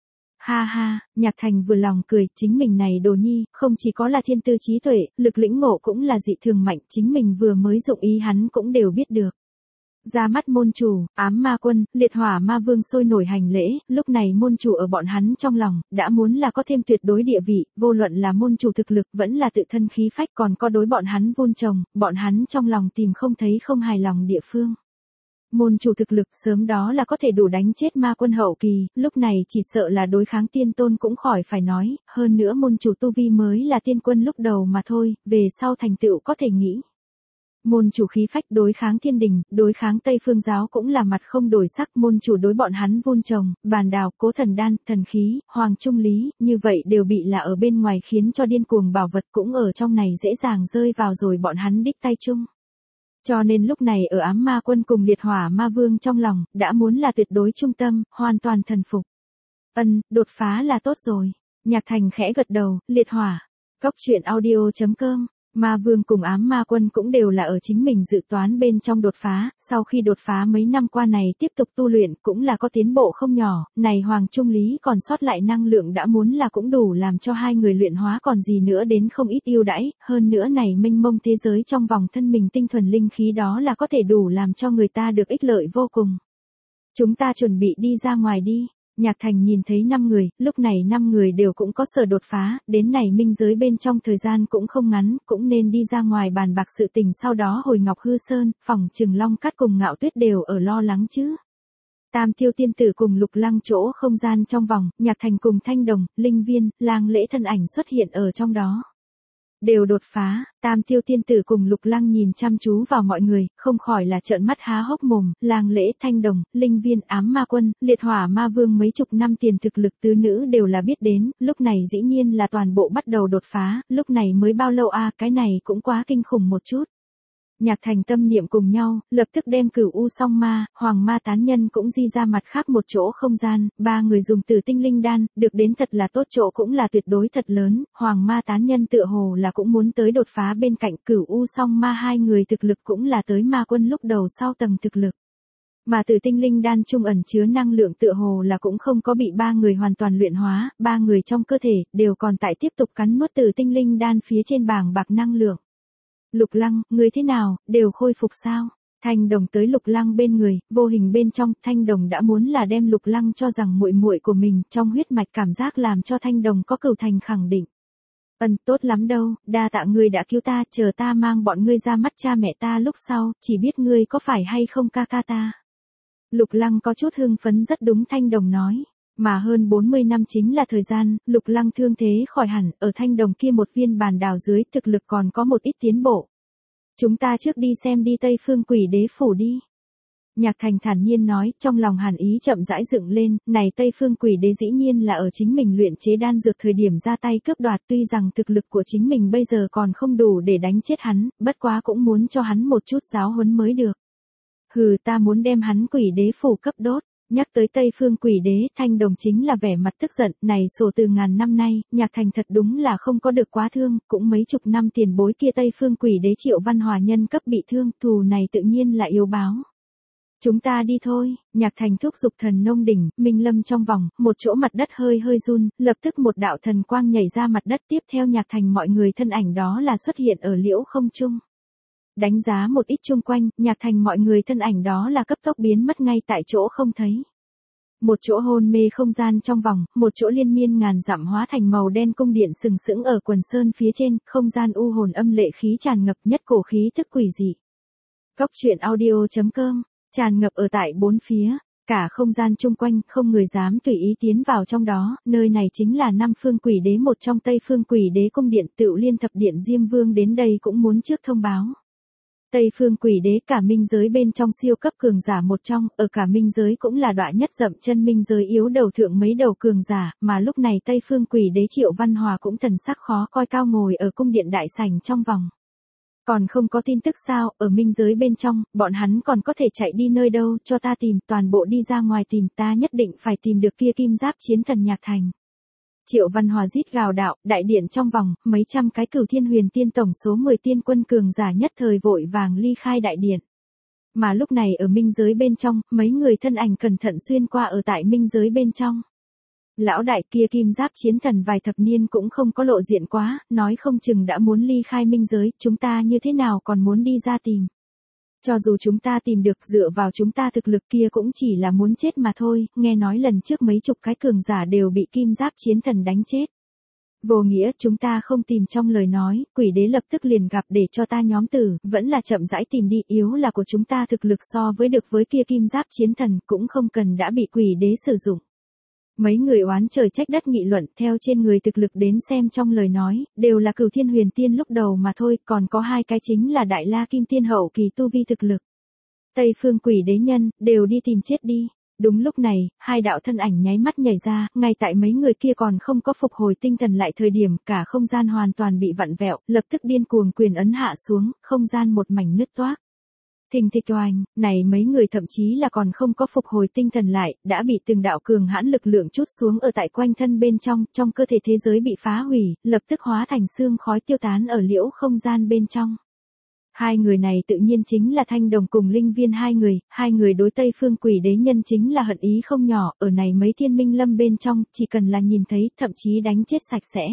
Ha ha, Nhạc Thành vừa lòng cười, chính mình này đồ nhi, không chỉ có là thiên tư trí tuệ, lực lĩnh ngộ cũng là dị thường mạnh, chính mình vừa mới dụng ý hắn cũng đều biết được. Ra mắt môn chủ, ám ma quân, liệt hỏa ma vương sôi nổi hành lễ, lúc này môn chủ ở bọn hắn trong lòng, đã muốn là có thêm tuyệt đối địa vị, vô luận là môn chủ thực lực vẫn là tự thân khí phách, còn có đối bọn hắn vun trồng, bọn hắn trong lòng tìm không thấy không hài lòng địa phương. Môn chủ thực lực sớm đó là có thể đủ đánh chết ma quân hậu kỳ, lúc này chỉ sợ là đối kháng tiên tôn cũng khỏi phải nói, hơn nữa môn chủ tu vi mới là tiên quân lúc đầu mà thôi, về sau thành tựu có thể nghĩ. Môn chủ khí phách đối kháng thiên đình, đối kháng Tây Phương giáo cũng là mặt không đổi sắc, môn chủ đối bọn hắn vun trồng, bàn đào, cố thần đan, thần khí, hoàng trung lý, như vậy đều bị là ở bên ngoài khiến cho điên cuồng bảo vật cũng ở trong này dễ dàng rơi vào rồi bọn hắn đích tay chung. Cho nên lúc này ở ám ma quân cùng liệt hỏa ma vương trong lòng, đã muốn là tuyệt đối trung tâm, hoàn toàn thần phục. Ân, đột phá là tốt rồi. Nhạc Thành khẽ gật đầu, liệt hỏa. Cốc truyện audio chấm com. Ma vương cùng ám ma quân cũng đều là ở chính mình dự toán bên trong đột phá, sau khi đột phá mấy năm qua này tiếp tục tu luyện cũng là có tiến bộ không nhỏ, này hoàng trung lý còn sót lại năng lượng đã muốn là cũng đủ làm cho hai người luyện hóa còn gì nữa đến không ít ưu đãi, hơn nữa này mênh mông thế giới trong vòng thân mình tinh thuần linh khí đó là có thể đủ làm cho người ta được ích lợi vô cùng. Chúng ta chuẩn bị đi ra ngoài đi. Nhạc Thành nhìn thấy năm người, lúc này năm người đều cũng có sở đột phá, đến này minh giới bên trong thời gian cũng không ngắn, cũng nên đi ra ngoài bàn bạc sự tình, sau đó hồi Ngọc Hư Sơn, phòng Trừng Long Cát cùng Ngạo Tuyết đều ở lo lắng chứ. Tam Tiêu tiên tử cùng Lục Lăng chỗ không gian trong vòng, Nhạc Thành cùng Thanh Đồng, Linh Viên, Lang Lễ thân ảnh xuất hiện ở trong đó. Đều đột phá, Tam Tiêu tiên tử cùng Lục Lăng nhìn chăm chú vào mọi người, không khỏi là trợn mắt há hốc mồm, Lang Lễ, Thanh Đồng, Linh Viên, ám ma quân, liệt hỏa ma vương mấy chục năm tiền thực lực tứ nữ đều là biết đến, lúc này dĩ nhiên là toàn bộ bắt đầu đột phá, lúc này mới bao lâu a, à, cái này cũng quá kinh khủng một chút. Nhạc Thành tâm niệm cùng nhau, lập tức đem Cửu U Song Ma, Hoàng Ma tán nhân cũng di ra mặt khác một chỗ không gian, ba người dùng Tử Tinh Linh đan, được đến thật là tốt chỗ cũng là tuyệt đối thật lớn, Hoàng Ma tán nhân tựa hồ là cũng muốn tới đột phá bên cạnh Cửu U Song Ma, hai người thực lực cũng là tới ma quân lúc đầu sau tầng thực lực. Mà Tử Tinh Linh đan trung ẩn chứa năng lượng tựa hồ là cũng không có bị ba người hoàn toàn luyện hóa, ba người trong cơ thể đều còn tại tiếp tục cắn nuốt Tử Tinh Linh đan phía trên bảng bạc năng lượng. Lục Lăng, người thế nào, đều khôi phục sao? Thanh Đồng tới Lục Lăng bên người, vô hình bên trong, Thanh Đồng đã muốn là đem Lục Lăng cho rằng muội muội của mình, trong huyết mạch cảm giác làm cho Thanh Đồng có cửu thành khẳng định. Ân, tốt lắm đâu, đa tạ ngươi đã cứu ta, chờ ta mang bọn ngươi ra mắt cha mẹ ta lúc sau, chỉ biết ngươi có phải hay không ca ca ta. Lục Lăng có chút hưng phấn rất đúng Thanh Đồng nói. Mà hơn bốn mươi năm chính là thời gian, Lục Lăng thương thế khỏi hẳn, ở Thanh Đồng kia một viên bàn đào dưới thực lực còn có một ít tiến bộ. Chúng ta trước đi xem đi Tây Phương Quỷ Đế phủ đi. Nhạc Thành thản nhiên nói, trong lòng hàn ý chậm rãi dựng lên, này Tây Phương Quỷ Đế dĩ nhiên là ở chính mình luyện chế đan dược thời điểm ra tay cướp đoạt, tuy rằng thực lực của chính mình bây giờ còn không đủ để đánh chết hắn, bất quá cũng muốn cho hắn một chút giáo huấn mới được. Hừ, ta muốn đem hắn Quỷ Đế phủ cấp đốt. Nhắc tới Tây Phương Quỷ Đế, Thanh Đồng chính là vẻ mặt tức giận, này sổ từ ngàn năm nay, Nhạc Thành thật đúng là không có được quá thương, cũng mấy chục năm tiền bối kia Tây Phương Quỷ Đế Triệu Văn Hòa nhân cấp bị thương, thù này tự nhiên là yêu báo. Chúng ta đi thôi, Nhạc Thành thúc giục thần nông đỉnh, Minh Lâm trong vòng, một chỗ mặt đất hơi hơi run, lập tức một đạo thần quang nhảy ra mặt đất, tiếp theo Nhạc Thành mọi người thân ảnh đó là xuất hiện ở liễu không trung. Đánh giá một ít chung quanh, Nhạc Thành mọi người thân ảnh đó là cấp tốc biến mất ngay tại chỗ không thấy. Một chỗ hôn mê không gian trong vòng, một chỗ liên miên ngàn dặm hóa thành màu đen cung điện sừng sững ở quần sơn phía trên, không gian u hồn âm lệ khí tràn ngập nhất cổ khí thức quỷ dị. Cốc truyện audio chấm com, tràn ngập ở tại bốn phía, cả không gian chung quanh, không người dám tùy ý tiến vào trong đó, nơi này chính là Nam Phương Quỷ Đế một trong Tây Phương Quỷ Đế cung điện, Tựu Liên Thập Điện Diêm Vương đến đây cũng muốn trước thông báo. Tây Phương Quỷ Đế cả minh giới bên trong siêu cấp cường giả một trong, ở cả minh giới cũng là đọa nhất dậm chân minh giới yếu đầu thượng mấy đầu cường giả, mà lúc này Tây Phương Quỷ Đế Triệu Văn Hòa cũng thần sắc khó coi cao ngồi ở cung điện đại sảnh trong vòng. Còn không có tin tức sao, ở minh giới bên trong, bọn hắn còn có thể chạy đi nơi đâu, cho ta tìm, toàn bộ đi ra ngoài tìm, ta nhất định phải tìm được kia kim giáp chiến thần Nhạc Thành. Triệu Văn Hòa rít gào đạo, đại điện trong vòng, mấy trăm cái Cửu Thiên Huyền Tiên tổng số mười tiên quân cường giả nhất thời vội vàng ly khai đại điện. Mà lúc này ở minh giới bên trong, mấy người thân ảnh cẩn thận xuyên qua ở tại minh giới bên trong. Lão đại kia kim giáp chiến thần vài thập niên cũng không có lộ diện quá, nói không chừng đã muốn ly khai minh giới, chúng ta như thế nào còn muốn đi ra tìm. Cho dù chúng ta tìm được dựa vào chúng ta thực lực kia cũng chỉ là muốn chết mà thôi, nghe nói lần trước mấy chục cái cường giả đều bị kim giáp chiến thần đánh chết. Vô nghĩa chúng ta không tìm trong lời nói, Quỷ Đế lập tức liền gặp để cho ta nhóm tử, vẫn là chậm rãi tìm đi, yếu là của chúng ta thực lực so với được với kia kim giáp chiến thần cũng không cần đã bị Quỷ Đế sử dụng. Mấy người oán trời trách đất nghị luận theo trên người thực lực đến xem trong lời nói, đều là Cửu Thiên Huyền Tiên lúc đầu mà thôi, còn có hai cái chính là Đại La Kim Tiên hậu kỳ tu vi thực lực. Tây Phương Quỷ Đế nhân, đều đi tìm chết đi. Đúng lúc này, hai đạo thân ảnh nháy mắt nhảy ra, ngay tại mấy người kia còn không có phục hồi tinh thần lại thời điểm, cả không gian hoàn toàn bị vặn vẹo, lập tức điên cuồng quyền ấn hạ xuống, không gian một mảnh nứt toác. Thình thịch oanh, này mấy người thậm chí là còn không có phục hồi tinh thần lại, đã bị từng đạo cường hãn lực lượng trút xuống ở tại quanh thân bên trong, trong cơ thể thế giới bị phá hủy, lập tức hóa thành xương khói tiêu tán ở liễu không gian bên trong. Hai người này tự nhiên chính là Thanh Đồng cùng Linh Viên hai người, hai người đối Tây Phương Quỷ Đế nhân chính là hận ý không nhỏ, ở này mấy thiên minh lâm bên trong, chỉ cần là nhìn thấy, thậm chí đánh chết sạch sẽ.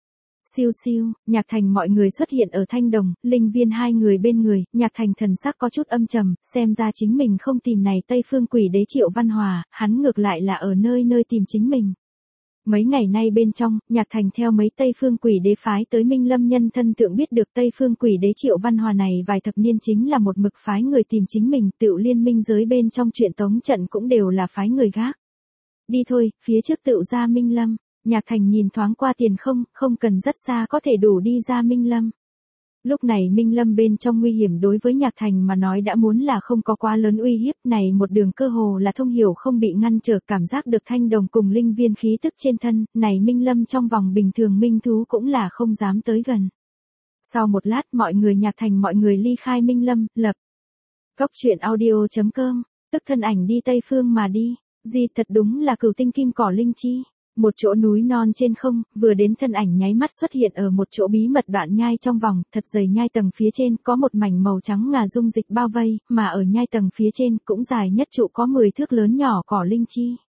Siêu siêu, Nhạc Thành mọi người xuất hiện ở Thanh Đồng, Linh Viên hai người bên người, Nhạc Thành thần sắc có chút âm trầm, xem ra chính mình không tìm này Tây Phương Quỷ Đế Triệu Văn Hòa, hắn ngược lại là ở nơi nơi tìm chính mình. Mấy ngày nay bên trong, Nhạc Thành theo mấy Tây Phương Quỷ Đế phái tới Minh Lâm nhân thân tượng biết được Tây Phương Quỷ Đế Triệu Văn Hòa này vài thập niên chính là một mực phái người tìm chính mình, Tựu Liên Minh giới bên trong chuyện tống trận cũng đều là phái người gác. Đi thôi, phía trước Tựu ra Minh Lâm. Nhạc Thành nhìn thoáng qua tiền không, không cần rất xa có thể đủ đi ra Minh Lâm. Lúc này Minh Lâm bên trong nguy hiểm đối với Nhạc Thành mà nói đã muốn là không có quá lớn uy hiếp, này một đường cơ hồ là thông hiểu không bị ngăn trở, cảm giác được Thanh Đồng cùng Linh Viên khí tức trên thân, này Minh Lâm trong vòng bình thường minh thú cũng là không dám tới gần. Sau một lát mọi người Nhạc Thành mọi người ly khai Minh Lâm, lập. Cốc truyện audio chấm com, tức thân ảnh đi Tây Phương mà đi, gì thật đúng là Cửu Tinh Kim Cỏ Linh Chi. Một chỗ núi non trên không, vừa đến thân ảnh nháy mắt xuất hiện ở một chỗ bí mật đoạn nhai trong vòng, thật dày nhai tầng phía trên có một mảnh màu trắng ngà dung dịch bao vây, mà ở nhai tầng phía trên cũng dài nhất trụ có mười thước lớn nhỏ cỏ linh chi.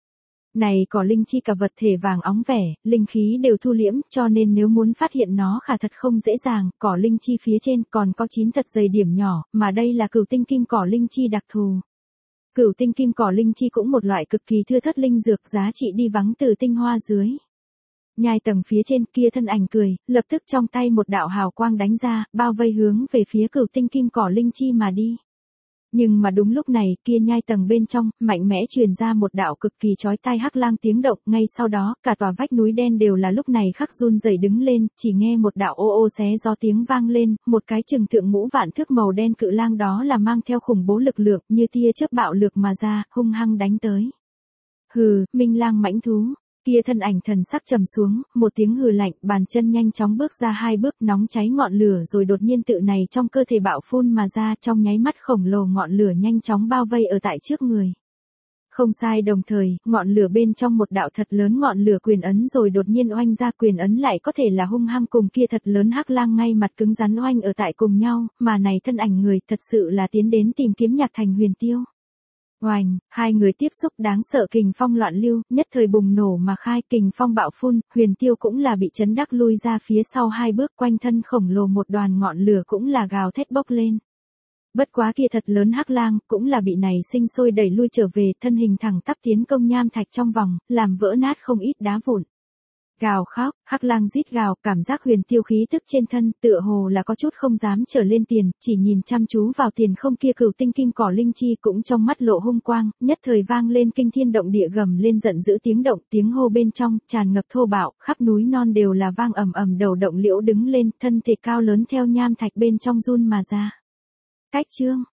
Này cỏ linh chi cả vật thể vàng óng vẻ, linh khí đều thu liễm, cho nên nếu muốn phát hiện nó khả thật không dễ dàng, cỏ linh chi phía trên còn có chín thật dày điểm nhỏ, mà đây là cửu tinh kim cỏ linh chi đặc thù. Cửu tinh kim cỏ linh chi cũng một loại cực kỳ thưa thớt linh dược, giá trị đi vắng từ tinh hoa dưới. Nhai tầng phía trên kia thân ảnh cười, lập tức trong tay một đạo hào quang đánh ra, bao vây hướng về phía cửu tinh kim cỏ linh chi mà đi. Nhưng mà đúng lúc này, kia nhai tầng bên trong, mạnh mẽ truyền ra một đạo cực kỳ chói tai hắc lang tiếng động, ngay sau đó, cả tòa vách núi đen đều là lúc này khắc run rẩy đứng lên, chỉ nghe một đạo ô ô xé gió tiếng vang lên, một cái chừng thượng ngũ vạn thước màu đen cự lang đó là mang theo khủng bố lực lượng, như tia chớp bạo lực mà ra, hung hăng đánh tới. Hừ, minh lang mãnh thú. Kia thân ảnh thần sắc trầm xuống, một tiếng hừ lạnh, bàn chân nhanh chóng bước ra hai bước, nóng cháy ngọn lửa rồi đột nhiên tự này trong cơ thể bạo phun mà ra, trong nháy mắt khổng lồ ngọn lửa nhanh chóng bao vây ở tại trước người. Không sai, đồng thời, ngọn lửa bên trong một đạo thật lớn ngọn lửa quyền ấn rồi đột nhiên oanh ra, quyền ấn lại có thể là hung hăng cùng kia thật lớn hắc lang ngay mặt cứng rắn oanh ở tại cùng nhau, mà này thân ảnh người thật sự là tiến đến tìm kiếm Nhạc Thành Huyền Tiêu. Oành, hai người tiếp xúc đáng sợ, kình phong loạn lưu, nhất thời bùng nổ mà khai, kình phong bạo phun, Huyền Tiêu cũng là bị chấn đắc lui ra phía sau hai bước, quanh thân khổng lồ một đoàn ngọn lửa cũng là gào thét bốc lên. Bất quá kia thật lớn hắc lang, cũng là bị này sinh sôi đẩy lui trở về, thân hình thẳng tắp tiến công nham thạch trong vòng, làm vỡ nát không ít đá vụn. Gào khóc, hắc lang rít gào, cảm giác Huyền Tiêu khí tức trên thân, tựa hồ là có chút không dám trở lên tiền, chỉ nhìn chăm chú vào tiền không kia cửu tinh kim cỏ linh chi cũng trong mắt lộ hung quang, nhất thời vang lên kinh thiên động địa gầm lên giận dữ tiếng động, tiếng hô bên trong, tràn ngập thô bạo, khắp núi non đều là vang ầm ầm, đầu động liễu đứng lên, thân thể cao lớn theo nham thạch bên trong run mà ra. Cách chương